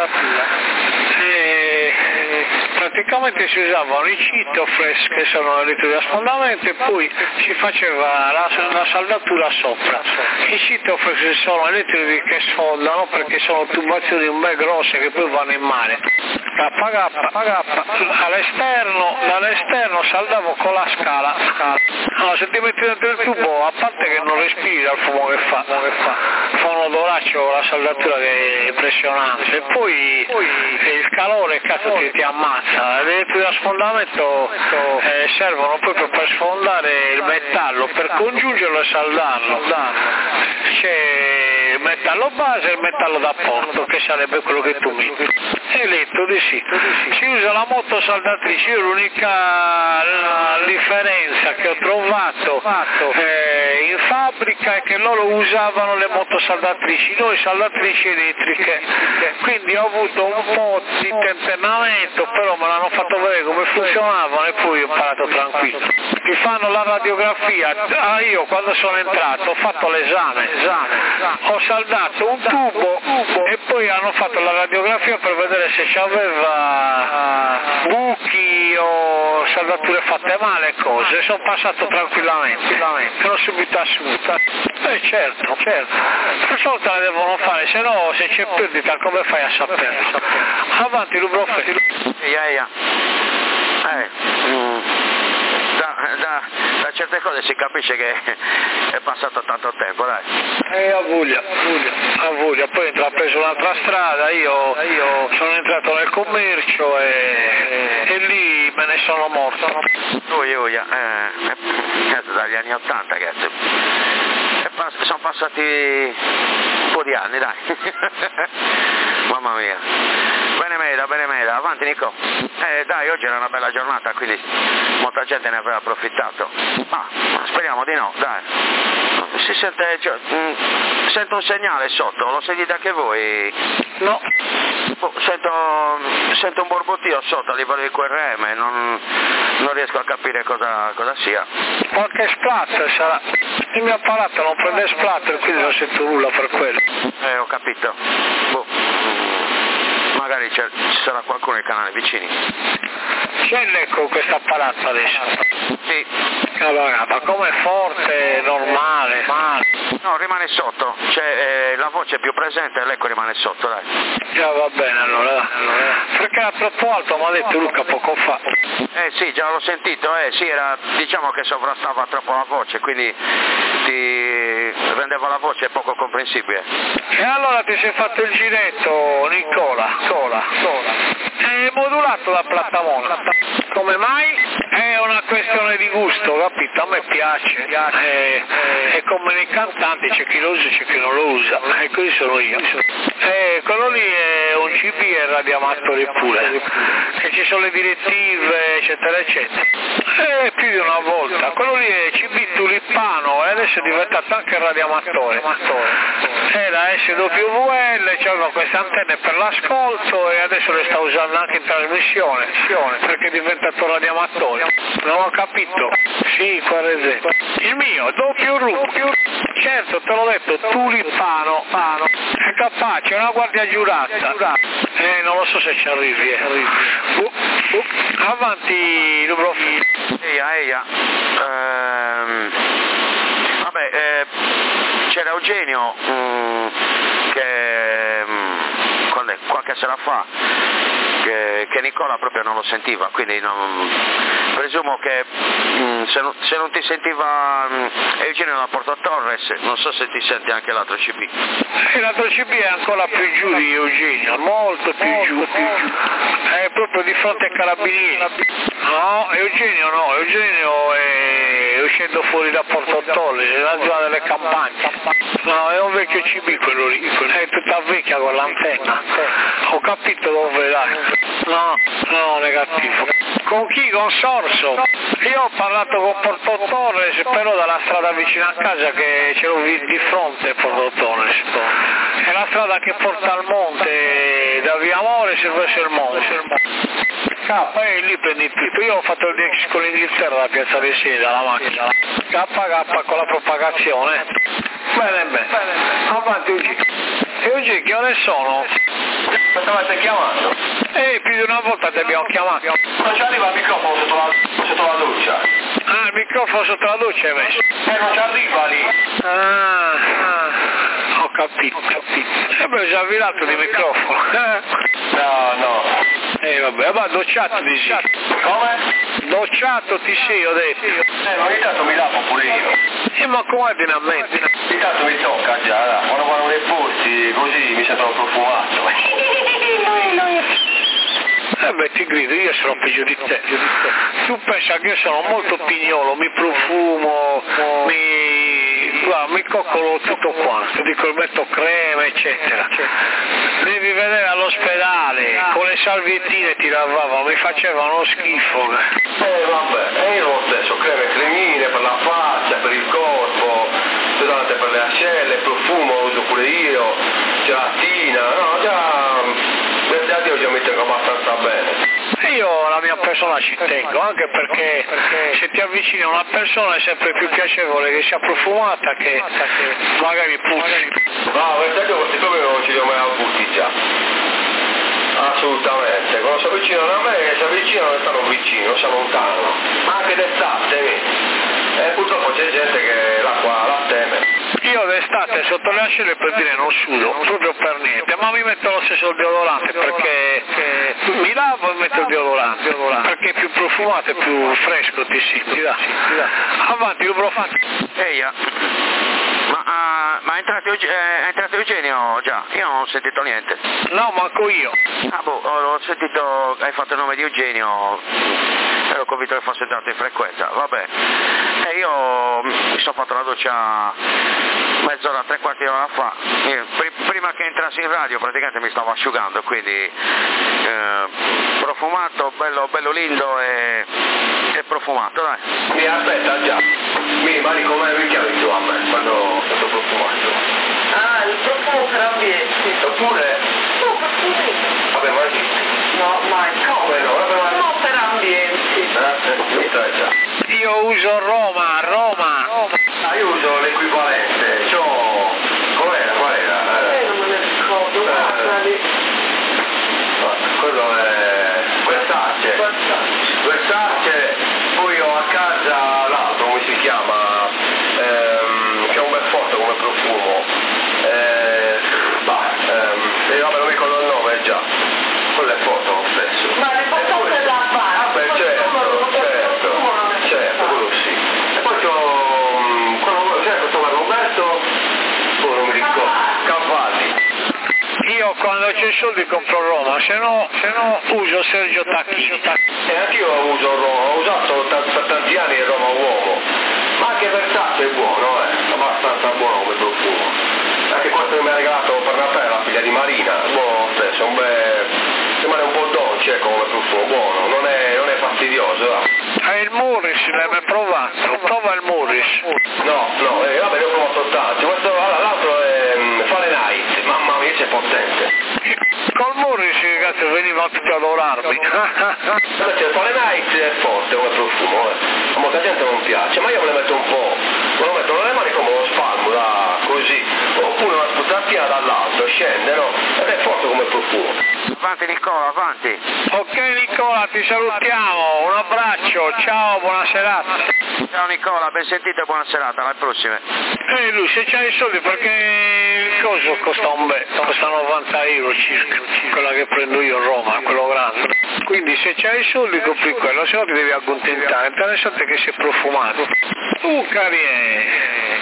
A: E praticamente si usavano i Citoflex che sono elettrodi da sfondamento e poi si faceva la, la saldatura sopra. I Citoflex sono elettrodi che sfondano perché sono tubazioni un bel grosse che poi vanno in mare. K K all'esterno, dall'esterno saldavo con la scala. No, se ti metti dentro il tubo, a parte che non respiri dal fumo che fa, fa un odoraccio la saldatura che è impressionante e poi, poi il calore cazzo ti, ti ammazza. Le elettrodi da sfondamento eh, servono proprio per sfondare il metallo, per congiungerlo e saldarlo. C'è il metallo base e il metallo d'apporto che sarebbe quello che tu metti. Elettrodi sì, si usa la motosaldatrice. Io l'unica la differenza che ho trovato eh, in fabbrica è che loro usavano le motosaldatrici, noi saldatrici elettriche, quindi ho avuto un po' di tentennamento, però me l'hanno fatto vedere come funzionavano e poi ho imparato tranquillo. Ti fanno la radiografia, ah, io quando sono entrato ho fatto l'esame, ho saldato un tubo e poi hanno fatto la radiografia per vedere se c'aveva buchi o saldature fatte male, cose, sono passato tranquillamente, non ho subito assunto. Eh certo, certo, per volta le devono fare, se no se c'è perdita come fai a saperlo? Avanti Lubrofe.
D: Yeah, yeah. Eh, mm, da, da, da certe cose si capisce che è passato tanto tempo, dai.
A: Eh, a voglia, a voglia, a voglia. Poi ha intrapreso un'altra strada, io, io sono entrato nel commercio e, e lì me ne sono morto.
D: Ui, ui, eh, eh, dagli anni ottanta, ragazzi. E pass- sono passati un po' di anni, dai. Mamma mia. Bene Meda, bene Meda, avanti Nico. Eh dai, oggi era una bella giornata, quindi molta gente ne aveva approfittato. Ma speriamo di no, dai. Si sente, cioè, mh, sento un segnale sotto, lo sentite anche voi?
A: No.
D: Oh, sento, sento un borbottio sotto a livello di Q R M, non, non riesco a capire cosa, cosa sia.
A: Qualche splatter sarà. Il mio apparato non prende splatter, quindi non sento nulla per quello.
D: Eh, ho capito. Boh. Magari c'è, ci sarà qualcuno nei canali vicini.
A: C'è l'eco questo apparato adesso?
D: Sì.
A: Allora, ma com'è forte, normale? Ma...
D: No, rimane sotto, cioè eh, la voce è più presente e l'eco rimane sotto, dai.
A: Già va bene allora, allora. Perché era troppo alto, mi ha detto Luca poco fa.
D: Eh sì, già l'ho sentito, eh sì, era, diciamo che sovrastava troppo la voce, quindi ti rendeva la voce poco comprensibile.
A: E allora ti sei fatto il giretto, Nicola, Nicola, Nicola. È modulato da Platamona. Come mai? È una questione di gusto, capito? A me piace. È, è come nei cantanti, c'è chi lo usa e c'è chi non lo usa. E così sono io. E quello lì è un C B e radioamatori pure. Che ci sono le direttive, eccetera, eccetera. E più di una volta. Quello lì è C B tulipano e adesso è diventato anche radioamatore. È la S W L, c'erano queste antenne per l'ascolto e adesso le sta usando anche in trasmissione, perché è diventato radioamatore. Non ho capito. Sì, qua è il mio, doppio R. Certo, te l'ho detto, tulipano. È capace, è una guardia giurata. Eh, non lo so se ci arrivi. Eh. Uh, uh. Avanti, Dubrovnik.
D: Eia, eia. Ehm, vabbè, eh, c'era Eugenio mh, che mh, quando è, qualche sera fa che, che Nicola proprio non lo sentiva, quindi non, presumo che mh, se, non, se non ti sentiva mh, Eugenio da Porto Torres, non so se ti senti anche l'altro C B.
A: E l'altro C B è ancora più giù di Eugenio, molto più giù, più giù. È proprio di fronte ai carabinieri. No, Eugenio no, Eugenio è uscendo fuori da Porto Torres, è la zona delle campagne. No, è un vecchio C B quello lì, è tutta vecchia con l'antenna. Ho capito dove dai. No, no, negativo. Con chi? Con Sorso. Io ho parlato con Porto Torres, però dalla strada vicino a casa che ce l'ho di fronte Porto Torres. È la strada che porta al monte, da via Mores verso il monte. K, e lì prendi il tipo. Io ho fatto il D X con l'Inghilterra da Piazza dei Sieni, dalla macchina. K K con la propagazione. Bene, bene. Avanti oggi. E oggi che ore sono?
B: Ma stavate chiamando?
A: Eh, più di una volta ti abbiamo chiamato.
B: Non ci arriva il microfono sotto la, sotto la doccia.
A: Ah, il microfono sotto la doccia hai messo?
B: Eh, non ci arriva lì.
A: Ah, ah, ho capito, ho capito. E beh, ho già avviato di microfono.
B: No, no.
A: Eh, vabbè, ma docciato di sì.
B: Come?
A: Docciato ti sei, ho detto.
B: Eh, ma ogni tanto mi lavo pure io.
A: E ma come dinammente?
B: Ogni tanto mi tocca già, là. Quando guardo nei posti, così mi sento profumato.
A: Eh beh, ti grido, io sono peggio di te. Tu pensa che io sono molto pignolo, mi profumo, mi, guarda, mi coccolo tutto quanto, dico metto crema, eccetera. Devi vedere all'ospedale, con le salviettine ti lavavano, mi facevano schifo.
B: Eh vabbè, e io lo stesso, creme e cremine per la faccia, per il corpo, scusate, per le ascelle, il profumo lo uso pure io, gelatina, no, già... Grazie a Dio già mi tengo abbastanza bene.
A: Io la mia persona ci tengo, anche perché, perché se ti avvicini a una persona è sempre più piacevole che sia profumata che magari puzzi.
B: No, grazie a Dio questi proprio non ci li ho mai avuti già. Assolutamente, quando si avvicinano a me, si avvicinano e stanno vicino, non si allontanano. Anche d'estate, e purtroppo c'è gente che l'acqua la teme.
A: Io d'estate sotto le ascelle per dire non sudo, proprio per niente, ma mi metto lo stesso deodorante perché mi lavo e metto il deodorante, perché è più profumato e più fresco ti senti, dai. Avanti, lo profumo.
D: Ehi, ma, uh, ma è, entrato, è entrato Eugenio già? Io non ho sentito niente.
A: No, manco io.
D: Ah boh, ho sentito, hai fatto il nome di Eugenio, ero convinto che fosse entrato in frequenza, vabbè. E io mi sono fatto la doccia mezz'ora, tre quarti d'ora fa, io, prima che entrassi in radio praticamente mi stavo asciugando, quindi eh, profumato, bello, bello lindo e, e profumato, dai.
B: Mi aspetta già, mi mani come mi chiami tu a me quando sto profumando?
E: Ah, il profumo per ambienti.
B: Oppure?
E: No, profumi.
B: Vabbè, ma chi?
E: No, mai, come?
B: No, vabbè, ma...
E: No, per ambienti.
B: Eh, mi stai già.
A: Io uso Roma, Roma. Roma.
B: Ah, io uso l'equivalente, c'ho... Qual era, qual era?
E: Eh, non me ne ricordo, guardali.
B: Quello è... Versace. Versace, poi ho a casa l'altro, come si chiama? Ehm, c'è un bel forte come profumo. Eh, bah, ehm, e vabbè non mi ricordo il nome già. Quello è forte lo stesso.
E: Ma le patate da fare.
B: Ah beh certo, certo, certo, quello sì. E poi c'ho quello, c'è questo qua Roberto, oh, non mi ricordo. Cavalli.
A: Io quando c'è i soldi compro Roma, se no, se no uso Sergio Tacchini.
B: E anch'io uso Roma, ho usato per tanti anni il Roma Uomo, ma anche Versace è buono, eh, abbastanza buono come profumo. Anche questo che mi ha regalato per Natale la figlia di Marina, buono lo stesso, un bel... rimane un po' dolce come profumo, buono, non è, non è fastidioso, va.
A: È il Morris, l'hai mai provato? Prova il Morris.
B: No, no, eh, vabbè, ne ho provato tanti, questo, allora, l'altro è um, Fahrenheit, mamma mia c'è potente.
A: Col Morris, ragazzi, venivano tutti ad adorarmi.
B: Invece il Fahrenheit è forte come profumo, eh. A molta gente non piace, ma io me ne metto un po', me lo metto nelle mani come lo spalmo, da così, oppure una spruzzatina dall'alto, scende, no? Ed è forte come profumo.
D: Avanti Nicola, avanti.
A: Ok Nicola, ti salutiamo, un abbraccio, ciao, buona serata.
D: Ciao Nicola, ben sentito e buona serata, alle prossime.
A: Eh lui, se c'hai i soldi, perché il coso costa un bel, costa novanta euro circa, quella che prendo io a Roma, quello grande. Quindi se c'hai i soldi compri quello, se no ti devi accontentare, interessante che sia profumato. Uh, carie.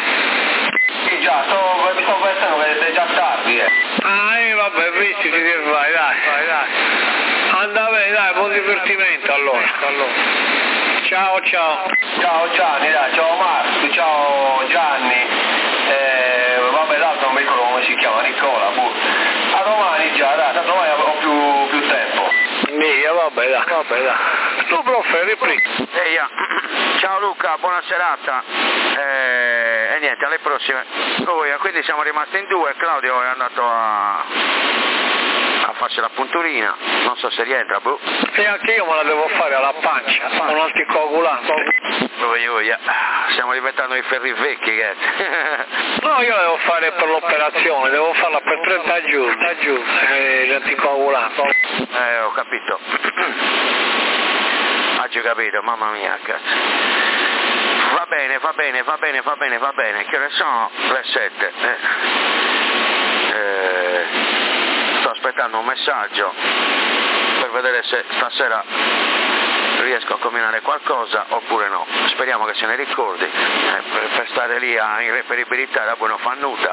B: Sì già, sto, mi sto pensando che è già tardi, eh.
A: Ah, eh, vabbè, visti che vai, dai, vai, dai. Anda bene, dai, buon divertimento allora. allora. Ciao, ciao.
B: Ciao Gianni, dai, ciao Marco, ciao Gianni. Eh, vabbè, l'altro non mi ricordo come si chiama, Nicola, boh. A domani già, dai, da domani ho più, più tempo.
A: Mia, vabbè, dai, vabbè, dai. Tu profe, riprima.
D: Ehi, ciao Luca, buona serata. Eh, e niente, alle prossime. Lui, quindi siamo rimasti in due, Claudio è andato a, a farsi la punturina, non so se rientra, boh.
A: E anche io me la devo fare alla pancia, con un anticoagulante.
D: Dove io, yeah. Stiamo diventando i ferri vecchi, che
A: No, io la devo fare per l'operazione, devo farla per trenta giorni, giorni, eh, l'anticoagulante.
D: Eh, ho capito. Oggi ho capito, mamma mia, cazzo. Va bene, va bene, va bene, va bene, va bene. Che ore sono? Le sette. Eh. Eh, sto aspettando un messaggio per vedere se stasera riesco a combinare qualcosa oppure no. Speriamo che se ne ricordi. Eh, per, per stare lì a irreperibilità dopo non fa nulla.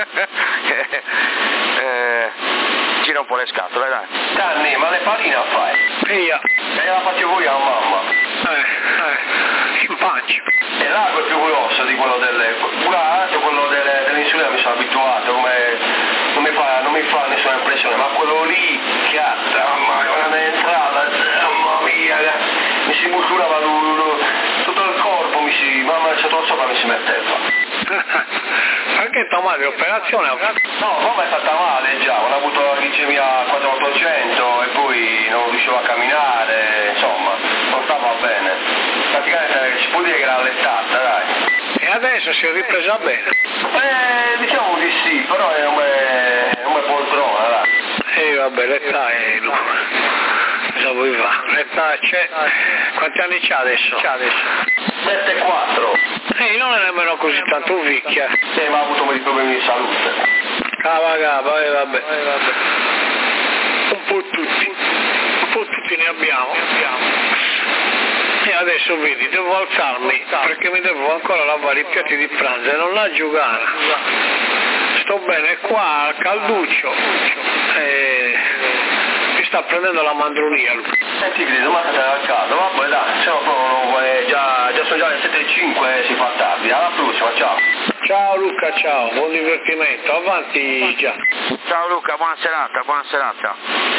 D: eh, gira un po' le scatole, dai.
B: Gianni, ma le farine fai?
A: Via.
B: E la faccio pure a mamma.
A: Eh, eh, in pancia.
B: E l'ago è più grosso di quello delle... Guarda, quello delle, dell'insulina mi sono abituato, come... non mi fa, non mi fa nessuna impressione, ma quello lì, chiatta, mamma mia, quando è entrata, mamma mia, mi si muscolava tutto il corpo, mi si... mamma mia, sotto sopra mi si metteva.
A: Anche tua madre operazione?
B: No, mamma è stata male già, ho avuto la glicemia quattro ottocento e poi non riuscivo a camminare, insomma, non stava bene. Praticamente si può dire che era allettata, dai.
A: E adesso si è ripresa bene?
B: Eh, diciamo di sì, però è un bel, un bel poltrona, dai.
A: E eh, vabbè, l'età è... cosa vuoi fare? Età c'è. Quanti anni c'ha adesso? C'ha adesso?
B: sette e quattro.
A: Ehi, non è nemmeno così tanto vecchia.
B: Sì, ma ha avuto un po' di problemi di salute.
A: Cava cava, eh, vabbè. Eh, vabbè. Un po' tutti. Un po' tutti ne abbiamo. Ne abbiamo. E adesso vedi, devo alzarmi perché mi devo ancora lavare i piatti di pranzo e non la giocare. Sto bene qua al calduccio e mi sta prendendo la mandronia lui.
B: Senti Grido, ma stai a casa, vabbè dai, se no non vuoi, già, già sono già le sette e cinque, si fa tardi, alla prossima, ciao.
A: Ciao Luca, ciao, buon divertimento, avanti già.
D: Ciao Luca, buona serata, buona serata.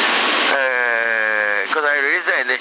D: Eh, cosa eri risendi?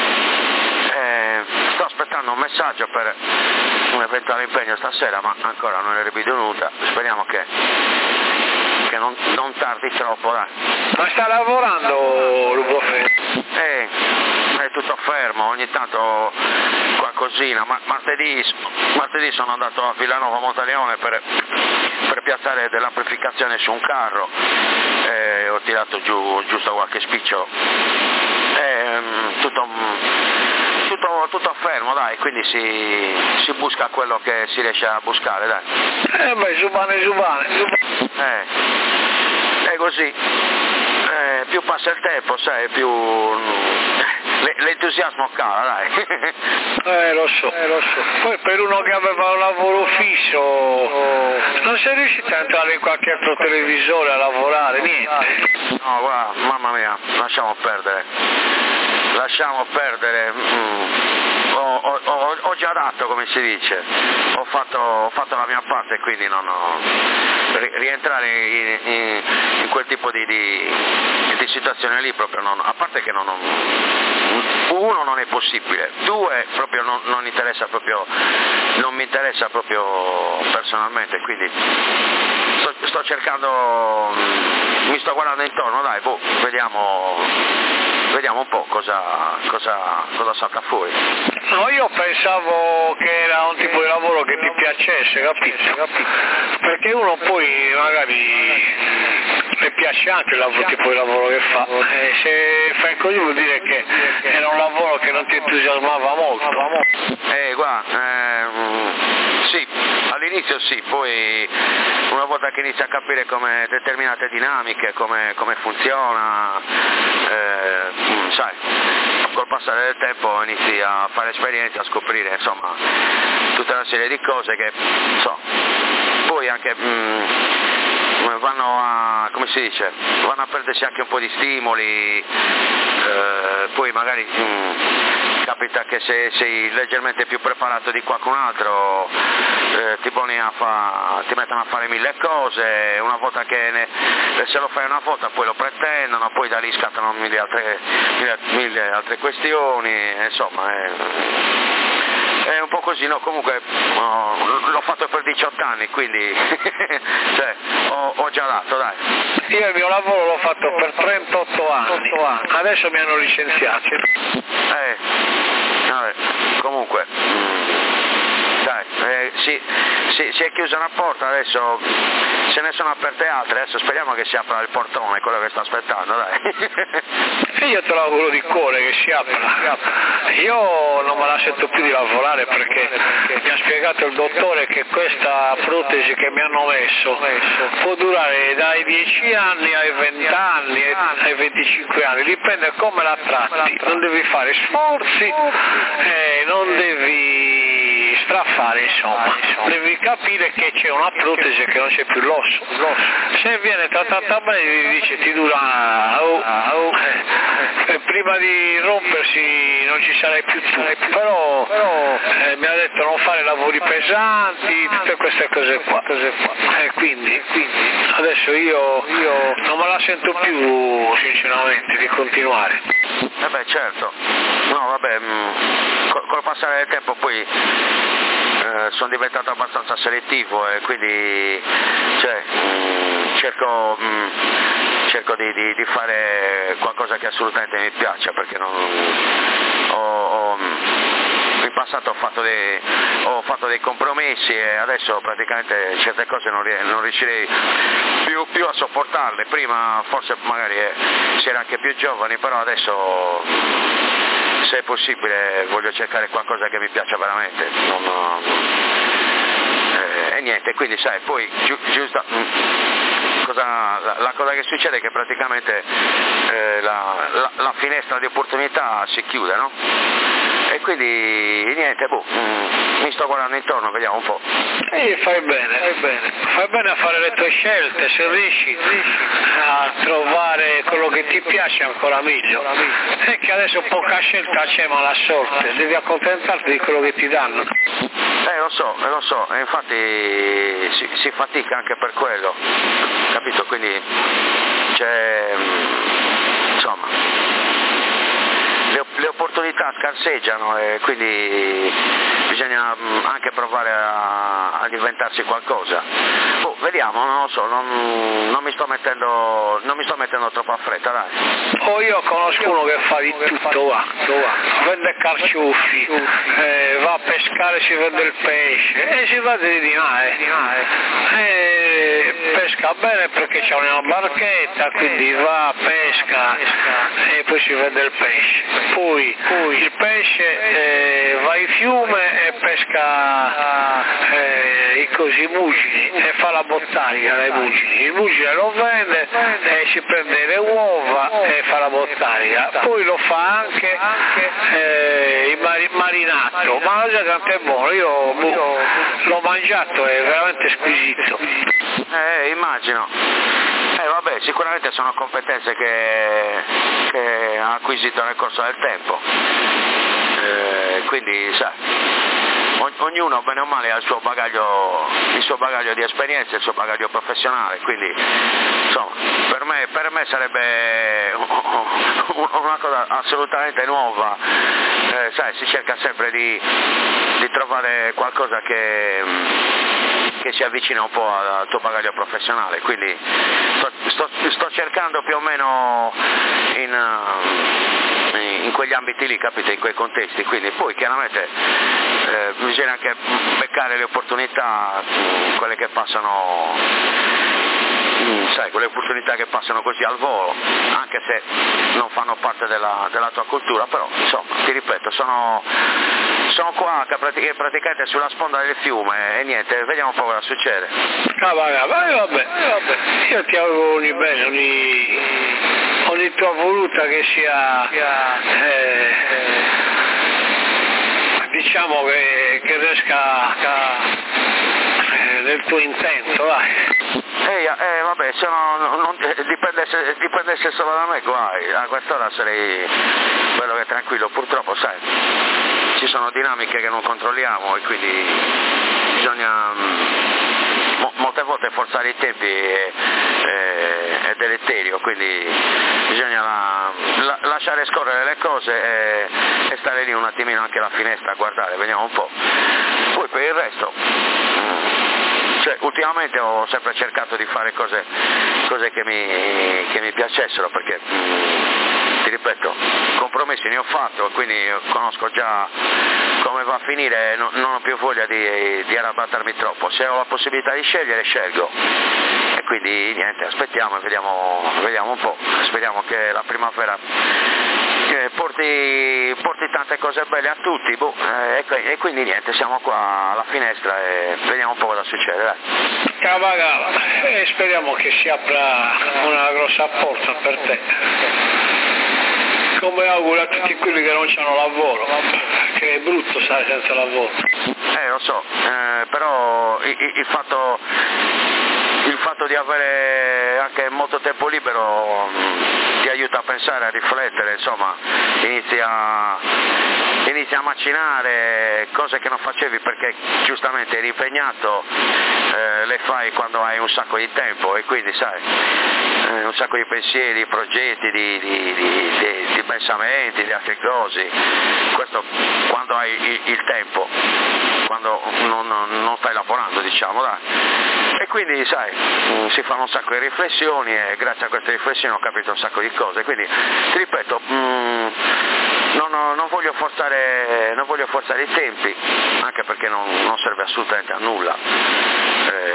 D: Eh, sto aspettando un messaggio per un eventuale impegno stasera, ma ancora non è rivenuta, speriamo che, che non, non tardi troppo, dai.
A: Ma sta lavorando Luca?
D: Eh, è tutto fermo, ogni tanto qualcosina, ma martedì, martedì sono andato a Villanova Montaleone per, per piazzare dell'amplificazione su un carro, eh, ho tirato giù giusto qualche spicciolo, eh, tutto, tutto, tutto fermo dai, quindi si, si busca quello che si riesce a buscare dai.
A: Eh beh, subane, subane,
D: eh, è così. Eh, più passa il tempo, sai, più l'entusiasmo cala, dai.
A: Eh, lo so, eh, lo so. Poi per uno che aveva un lavoro fisso, non sei riuscito a entrare in qualche altro televisore a lavorare, niente?
D: No, guarda, mamma mia, lasciamo perdere. Lasciamo perdere. Mm. Ho, ho, ho, ho già dato, come si dice, ho fatto, ho fatto la mia parte, quindi non ho, rientrare in, in, in quel tipo di, di, di situazione lì proprio non, a parte che non ho, uno non è possibile, due proprio non, non interessa proprio, non mi interessa proprio personalmente, quindi sto, sto cercando, mi sto guardando intorno, dai, boh, vediamo, vediamo un po' cosa, cosa, cosa salta fuori.
A: No, io pensavo che era un tipo di lavoro che ti piacesse, capito? capito? Perché uno poi magari le piace anche il tipo di lavoro che fa, e se fai così vuol dire che era un lavoro che non ti entusiasmava molto.
D: Eh, guarda, ehm, sì, all'inizio sì, poi una volta che inizi a capire come determinate dinamiche, come, come funziona, eh, sai, col passare del tempo inizi a fare esperienze, a scoprire insomma tutta una serie di cose che so, poi anche mh, vanno a, come si dice, vanno a perdersi anche un po' di stimoli, eh, poi magari mh, capita che se sei leggermente più preparato di qualcun altro eh, ti poni a fa, ti mettono a fare mille cose, una volta che ne, se lo fai una volta poi lo pretendono, poi da lì scattano mille altre, mille, mille altre questioni, insomma è, è un po' così, no? Comunque oh, l'ho fatto per diciotto anni, quindi cioè, ho, ho già dato, dai.
A: Io il mio lavoro l'ho fatto per trentotto anni, adesso mi hanno licenziato.
D: Eh, vabbè, comunque, mh, dai, eh, si, si, si è chiusa una porta, adesso se ne sono aperte altre, adesso speriamo che si apra il portone, quello che sta aspettando, dai.
A: E io te lo auguro di cuore che si apra. Io non me la sento più di lavorare perché mi ha spiegato il dottore che questa protesi che mi hanno messo può durare dai dieci anni ai venti anni ai venticinque anni, dipende come la tratti, non devi fare sforzi e non devi straffare, insomma, devi capire che c'è una protesi che non c'è più l'osso, se viene trattata bene dice ti dura oh, oh, eh, prima di rompersi non ci sarai più tu, però eh, mi ha detto non fare lavori pesanti, tutte queste cose qua, cose qua. Eh, quindi, quindi adesso io, io non me la sento più sinceramente di continuare.
D: Eh beh certo, no vabbè, mh, col, col passare del tempo poi eh, sono diventato abbastanza selettivo e quindi cioè, mh, cerco, mh, cerco di, di, di fare qualcosa che assolutamente mi piaccia, perché non ho, ho, in passato ho fatto, dei, ho fatto dei compromessi e adesso praticamente certe cose non, non riuscirei più, più a sopportarle. Prima forse magari eh, si era anche più giovani, però adesso se è possibile voglio cercare qualcosa che mi piaccia veramente. Non, eh, e niente, quindi sai, poi giu, giusta, cosa, la, la cosa che succede è che praticamente eh, la, la, la finestra di opportunità si chiude, no? E quindi niente, boh, mi sto guardando intorno, vediamo un po'.
A: E fai bene, fai bene, fai bene a fare le tue scelte, se riesci a trovare quello che ti piace ancora meglio. È che adesso poca scelta c'è, ma la sorte, devi accontentarti di quello che ti danno.
D: Eh lo so, lo so, e infatti si, si fatica anche per quello, capito? Quindi c'è, insomma, le, le opportunità scarseggiano e quindi bisogna anche provare a, a inventarsi qualcosa. Oh, vediamo, non lo so, non, non mi sto mettendo non mi sto mettendo troppo a fretta, dai.
A: Oh, io conosco uno che fa di tutto, va, va. Vende carcioffi, eh, va a pescare, si vende il pesce e si va di dinare, e pesca bene perché c'è una barchetta, quindi va, pesca e poi si vende il pesce. Poi, poi il pesce eh, va in fiume e pesca eh, i cosi mugini e fa la bottanica dai mugini. Il mugine lo vende e si prende le uova e fa la bottanica. Poi lo fa anche eh, il mari- marinato, ma già tanto è buono, io boh, l'ho mangiato, è veramente squisito.
D: Eh, immagino. Eh vabbè, sicuramente sono competenze che, che ha acquisito nel corso del tempo. Eh, quindi sai, ognuno bene o male ha il suo bagaglio, il suo bagaglio di esperienza, il suo bagaglio professionale, quindi insomma per me, per me sarebbe una cosa assolutamente nuova, eh, sai, si cerca sempre di, di trovare qualcosa che, che si avvicina un po' al tuo bagaglio professionale, quindi sto, sto, sto cercando più o meno in... in quegli ambiti lì, capite, in quei contesti, quindi poi chiaramente eh, bisogna anche beccare le opportunità, quelle che passano, sai, quelle opportunità che passano così al volo, anche se non fanno parte della, della tua cultura, però insomma, ti ripeto, sono, sono qua praticamente sulla sponda del fiume e niente, vediamo un po' cosa succede.
A: Ah, vabbè, vabbè, vabbè, vabbè. Io ti auguro ogni bene, ogni, ogni tua voluta che sia, eh, diciamo che, che riesca eh, nel tuo intento, dai.
D: Eh, eh vabbè, se no, non, dipendesse, dipendesse solo da me, guai, a quest'ora sarei bello che tranquillo, purtroppo sai, ci sono dinamiche che non controlliamo e quindi bisogna mo, molte volte forzare i tempi è, è, è deleterio, quindi bisogna la, la, lasciare scorrere le cose e, e stare lì un attimino anche alla finestra a guardare, vediamo un po'. Poi per il resto, cioè, ultimamente ho sempre cercato di fare cose, cose che, mi, che mi piacessero, perché mh, ti ripeto, compromessi ne ho fatto, quindi conosco già come va a finire, no, non ho più voglia di, di arrabattarmi troppo. Se ho la possibilità di scegliere, scelgo. E quindi niente, aspettiamo e vediamo, vediamo un po', speriamo che la primavera eh, porti, porti tante cose belle a tutti, boh, eh, e, e quindi niente, siamo qua alla finestra e vediamo un po' cosa succede, dai.
A: Cavagala, e speriamo che si apra una grossa porta per te. Come auguro a tutti quelli che non hanno lavoro, che è brutto stare senza lavoro.
D: Eh, lo so, eh, però il, il fatto... il fatto di avere anche molto tempo libero mh, ti aiuta a pensare, a riflettere, insomma, inizi a, inizi a macinare cose che non facevi perché giustamente eri impegnato, eh, le fai quando hai un sacco di tempo e quindi sai, eh, un sacco di pensieri, progetti, di, di, di, di, di pensamenti, di altre cose, questo quando hai il, il tempo, quando non, non stai lavorando, diciamo, dai. E quindi sai, si fanno un sacco di riflessioni e grazie a queste riflessioni ho capito un sacco di cose, quindi ti ripeto, mh, non, non, voglio forzare, non voglio forzare i tempi, anche perché non, non serve assolutamente a nulla, eh,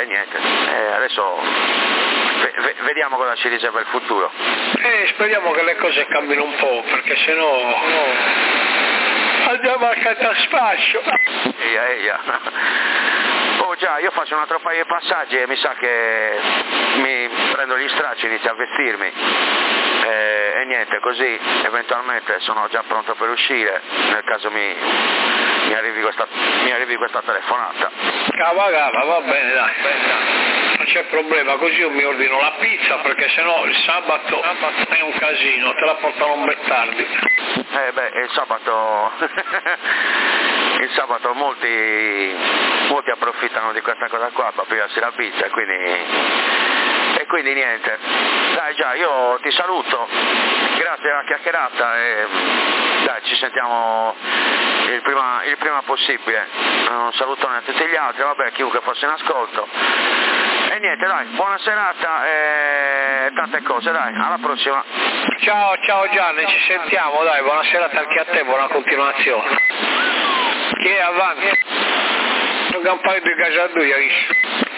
D: e niente, eh, adesso ve- ve- vediamo cosa ci dice per il futuro.
A: Eh, speriamo che le cose cambino un po', perché sennò no, andiamo a cataspaccio.
D: Eia, eia. Oh già, io faccio un altro paio di passaggi e mi sa che mi prendo gli stracci, inizio a vestirmi e, e niente, così eventualmente sono già pronto per uscire nel caso mi, mi, arrivi, questa, mi arrivi questa telefonata.
A: Cava cava, va bene dai, non c'è problema, così io mi ordino la pizza perché sennò il sabato è un casino, te la portano un bel tardi.
D: Eh beh, il sabato il sabato molti molti approfittano di questa cosa qua per pigliarsi la pizza e quindi e quindi niente. Dai già, io ti saluto, grazie alla chiacchierata e dai, ci sentiamo il prima, il prima possibile. Un salutone a tutti gli altri, vabbè, a chiunque fosse in ascolto. E niente, dai, buona serata e tante cose, dai, alla prossima.
A: Ciao, ciao Gianni, ci sentiamo, dai, buona serata anche a te, buona continuazione. Chi è avanti? Un campano di casa due, hai visto?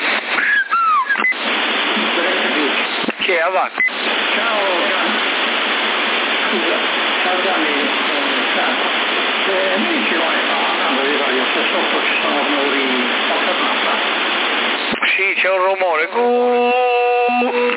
A: Chi è avanti?
F: Ciao Gianni. Scusa, ciao Gianni, se mi ci vuole parlando di radio, se sotto ci sono rumori o fermata?
A: Sì, c'è un rumore. Uh.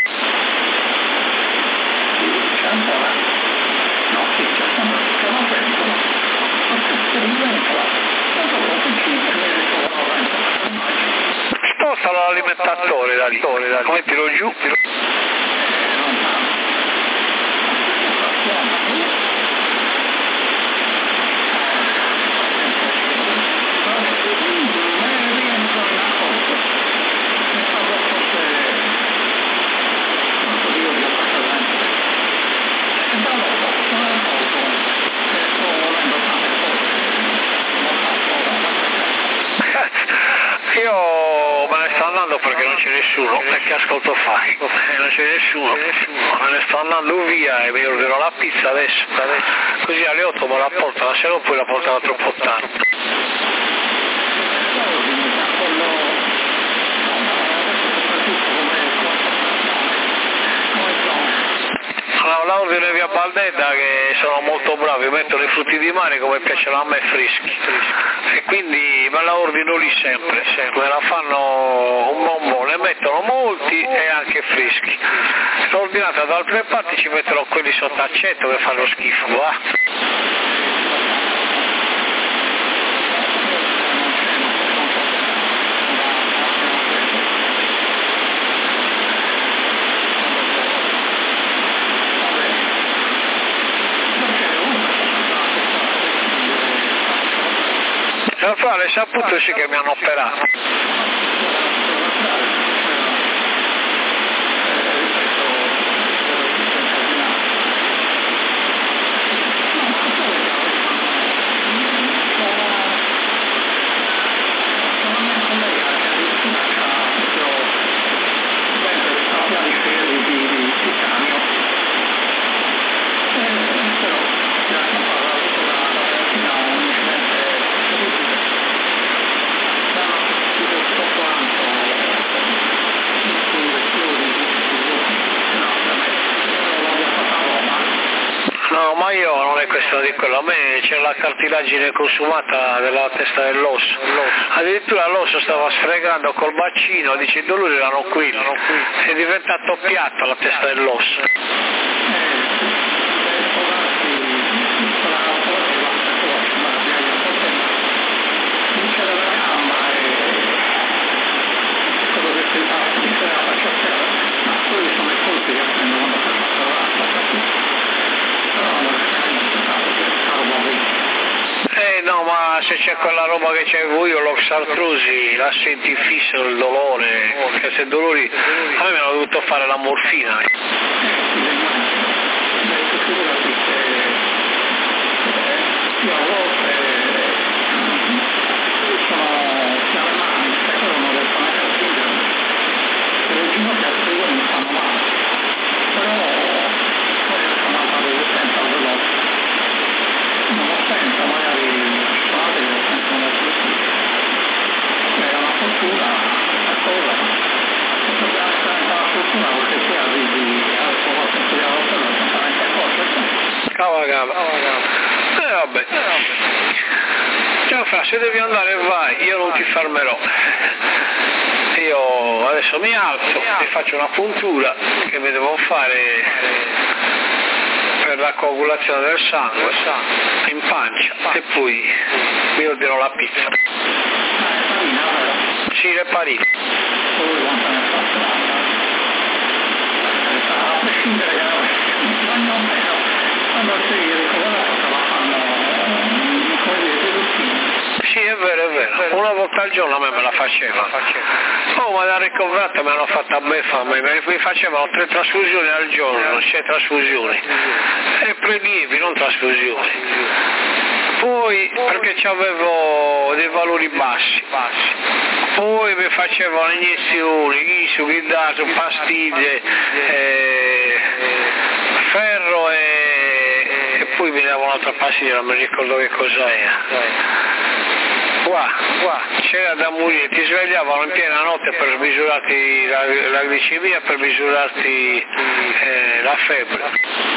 F: Sì, c'è ancora. No, sì, c'è ancora. C'è una pentola. Ma che pentola? Tanto lo cucina e mi ritrovo la pentola.
A: Sposta l'alimentatore da lì, come tiro giù. Tiro...
F: Eh, non tanto.
A: Io me ne sto andando perché non c'è nessuno, e che ascolto fai? Eh, non c'è nessuno, me ne sto andando via e mi ordino la pizza adesso, così alle otto me la portano, se no poi la portano troppo tardi. Allora, la ordine via Baldetta che sono molto bravi, mettono i frutti di mare come piacciono a me freschi e quindi me la ordino lì sempre, me la fanno un bombone, mettono molti e anche freschi. L'ho ordinata da altre parti, ci mettono quelli sotto accetto che fanno schifo, va? Fra le saputo sì che mi hanno operato. No, ma io non è questione di quello, a me c'è la cartilagine consumata della testa dell'osso, addirittura l'osso stava sfregando col bacino, dice il dolore erano qui, è diventato piatta la testa dell'osso. Eh no, ma se c'è quella roba che c'avevo io, l'oxartrosi, la senti fisso il dolore, che se dolori, a me mi hanno dovuto fare la morfina.
F: Magari una fortuna, questa cosa
A: vabbè. Gianfranco, se devi andare vai, io non ti fermerò. Io adesso mi alzo, mi faccio una puntura che mi devo fare per la coagulazione del sangue in pancia e poi mi ordino la pizza. Sì, le parine.
F: A prescindere che quando sei ricoverato stava fanno come dire dei routine.
A: Sì, è vero, è vero. Una volta al giorno a me me la faceva. Oh, ma la ricoverata me l'hanno fatta beffa, mi facevano tre trasfusioni al giorno, non c'è trasfusioni. E prelievi, non trasfusioni. Poi, perché avevo dei valori bassi, bassi. Poi mi facevano iniezioni, ghisu, ghidato, pastiglie, eh, ferro e, e poi mi davano un'altra pastiglia, non mi ricordo che cosa era. Qua, qua, c'era da morire, ti svegliavano in piena notte per misurarti la, la glicemia, per misurarti eh, la febbre.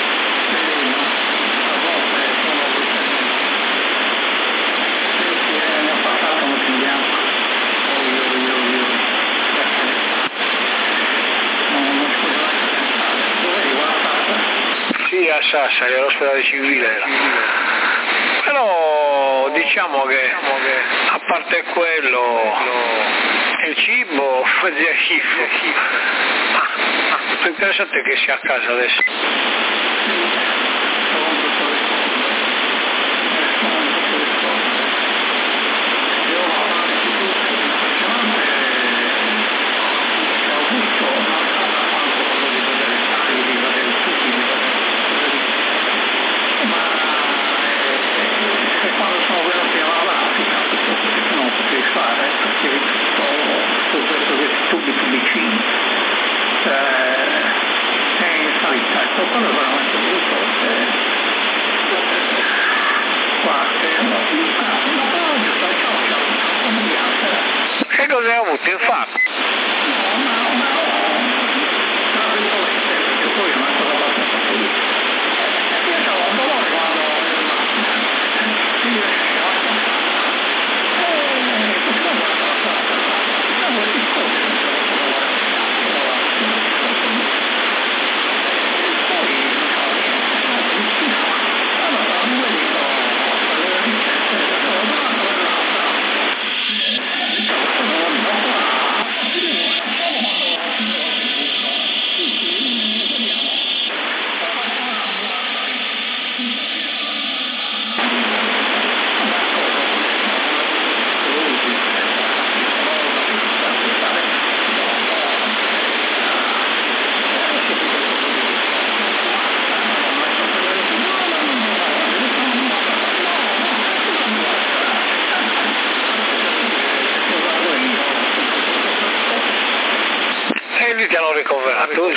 A: Sì, a Sassari, all'ospedale civile era. Però diciamo che a parte quello il cibo fazia schifo. Ah, ah, l'interessante è che sia a casa adesso. Che cosa hai avuto infarto? E lì ti hanno ricoverato?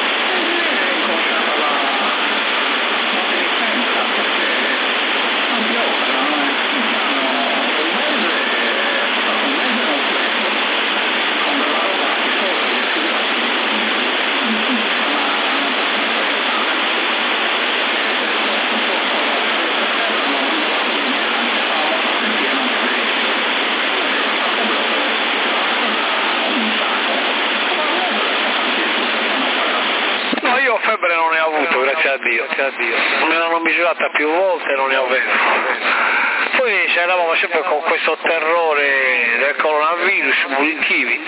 A: Io febbre non ne ho avuto, grazie a Dio, grazie a Dio. Me l'hanno misurata più volte e non ne avevo. Poi eravamo sempre con questo terrore del coronavirus, punitivi.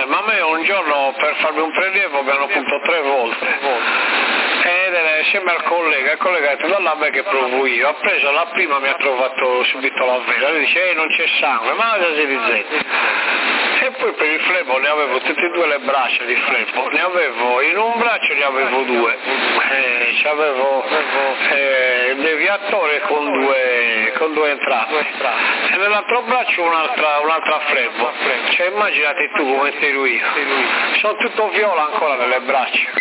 A: Eh, ma a me un giorno per farmi un prelievo mi hanno punto tre volte. Ed era insieme al collega, il collega ha detto dalla me che provo io, ha preso la prima, mi ha trovato subito la vena, lui dice eh non c'è sangue, ma la Zirizetti. E poi per il flebo ne avevo tutte e due le braccia di flebo, ne avevo in un braccio ne avevo due, eh, avevo eh, il deviatore con due, con due entrate e nell'altro braccio un'altra, un'altra flebo, cioè immaginate tu come sei lui, sono tutto viola ancora nelle braccia.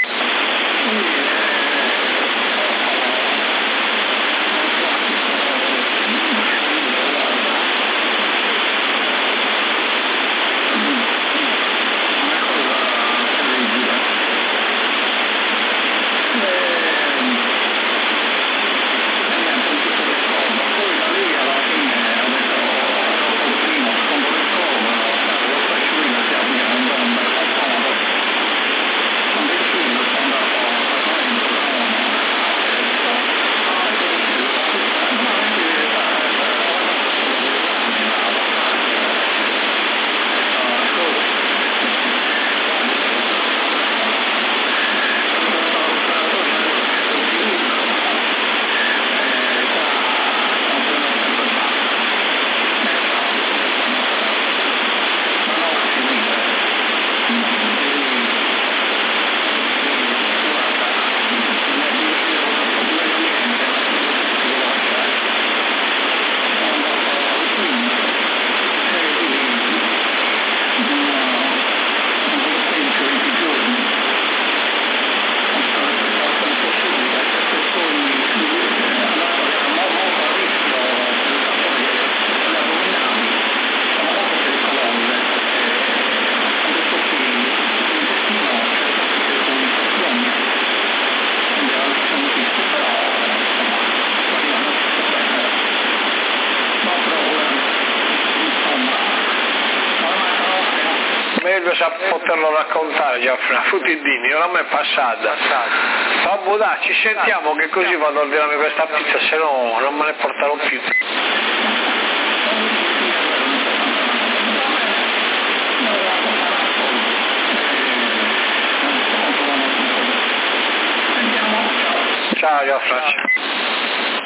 A: Meglio sa poterlo raccontare Gianfranco, Futindini, non a me è passata. Vabbè dai, ci sentiamo che così vado a ordinarmi questa pizza, se no non me ne porterò più. Ciao Gianfranco.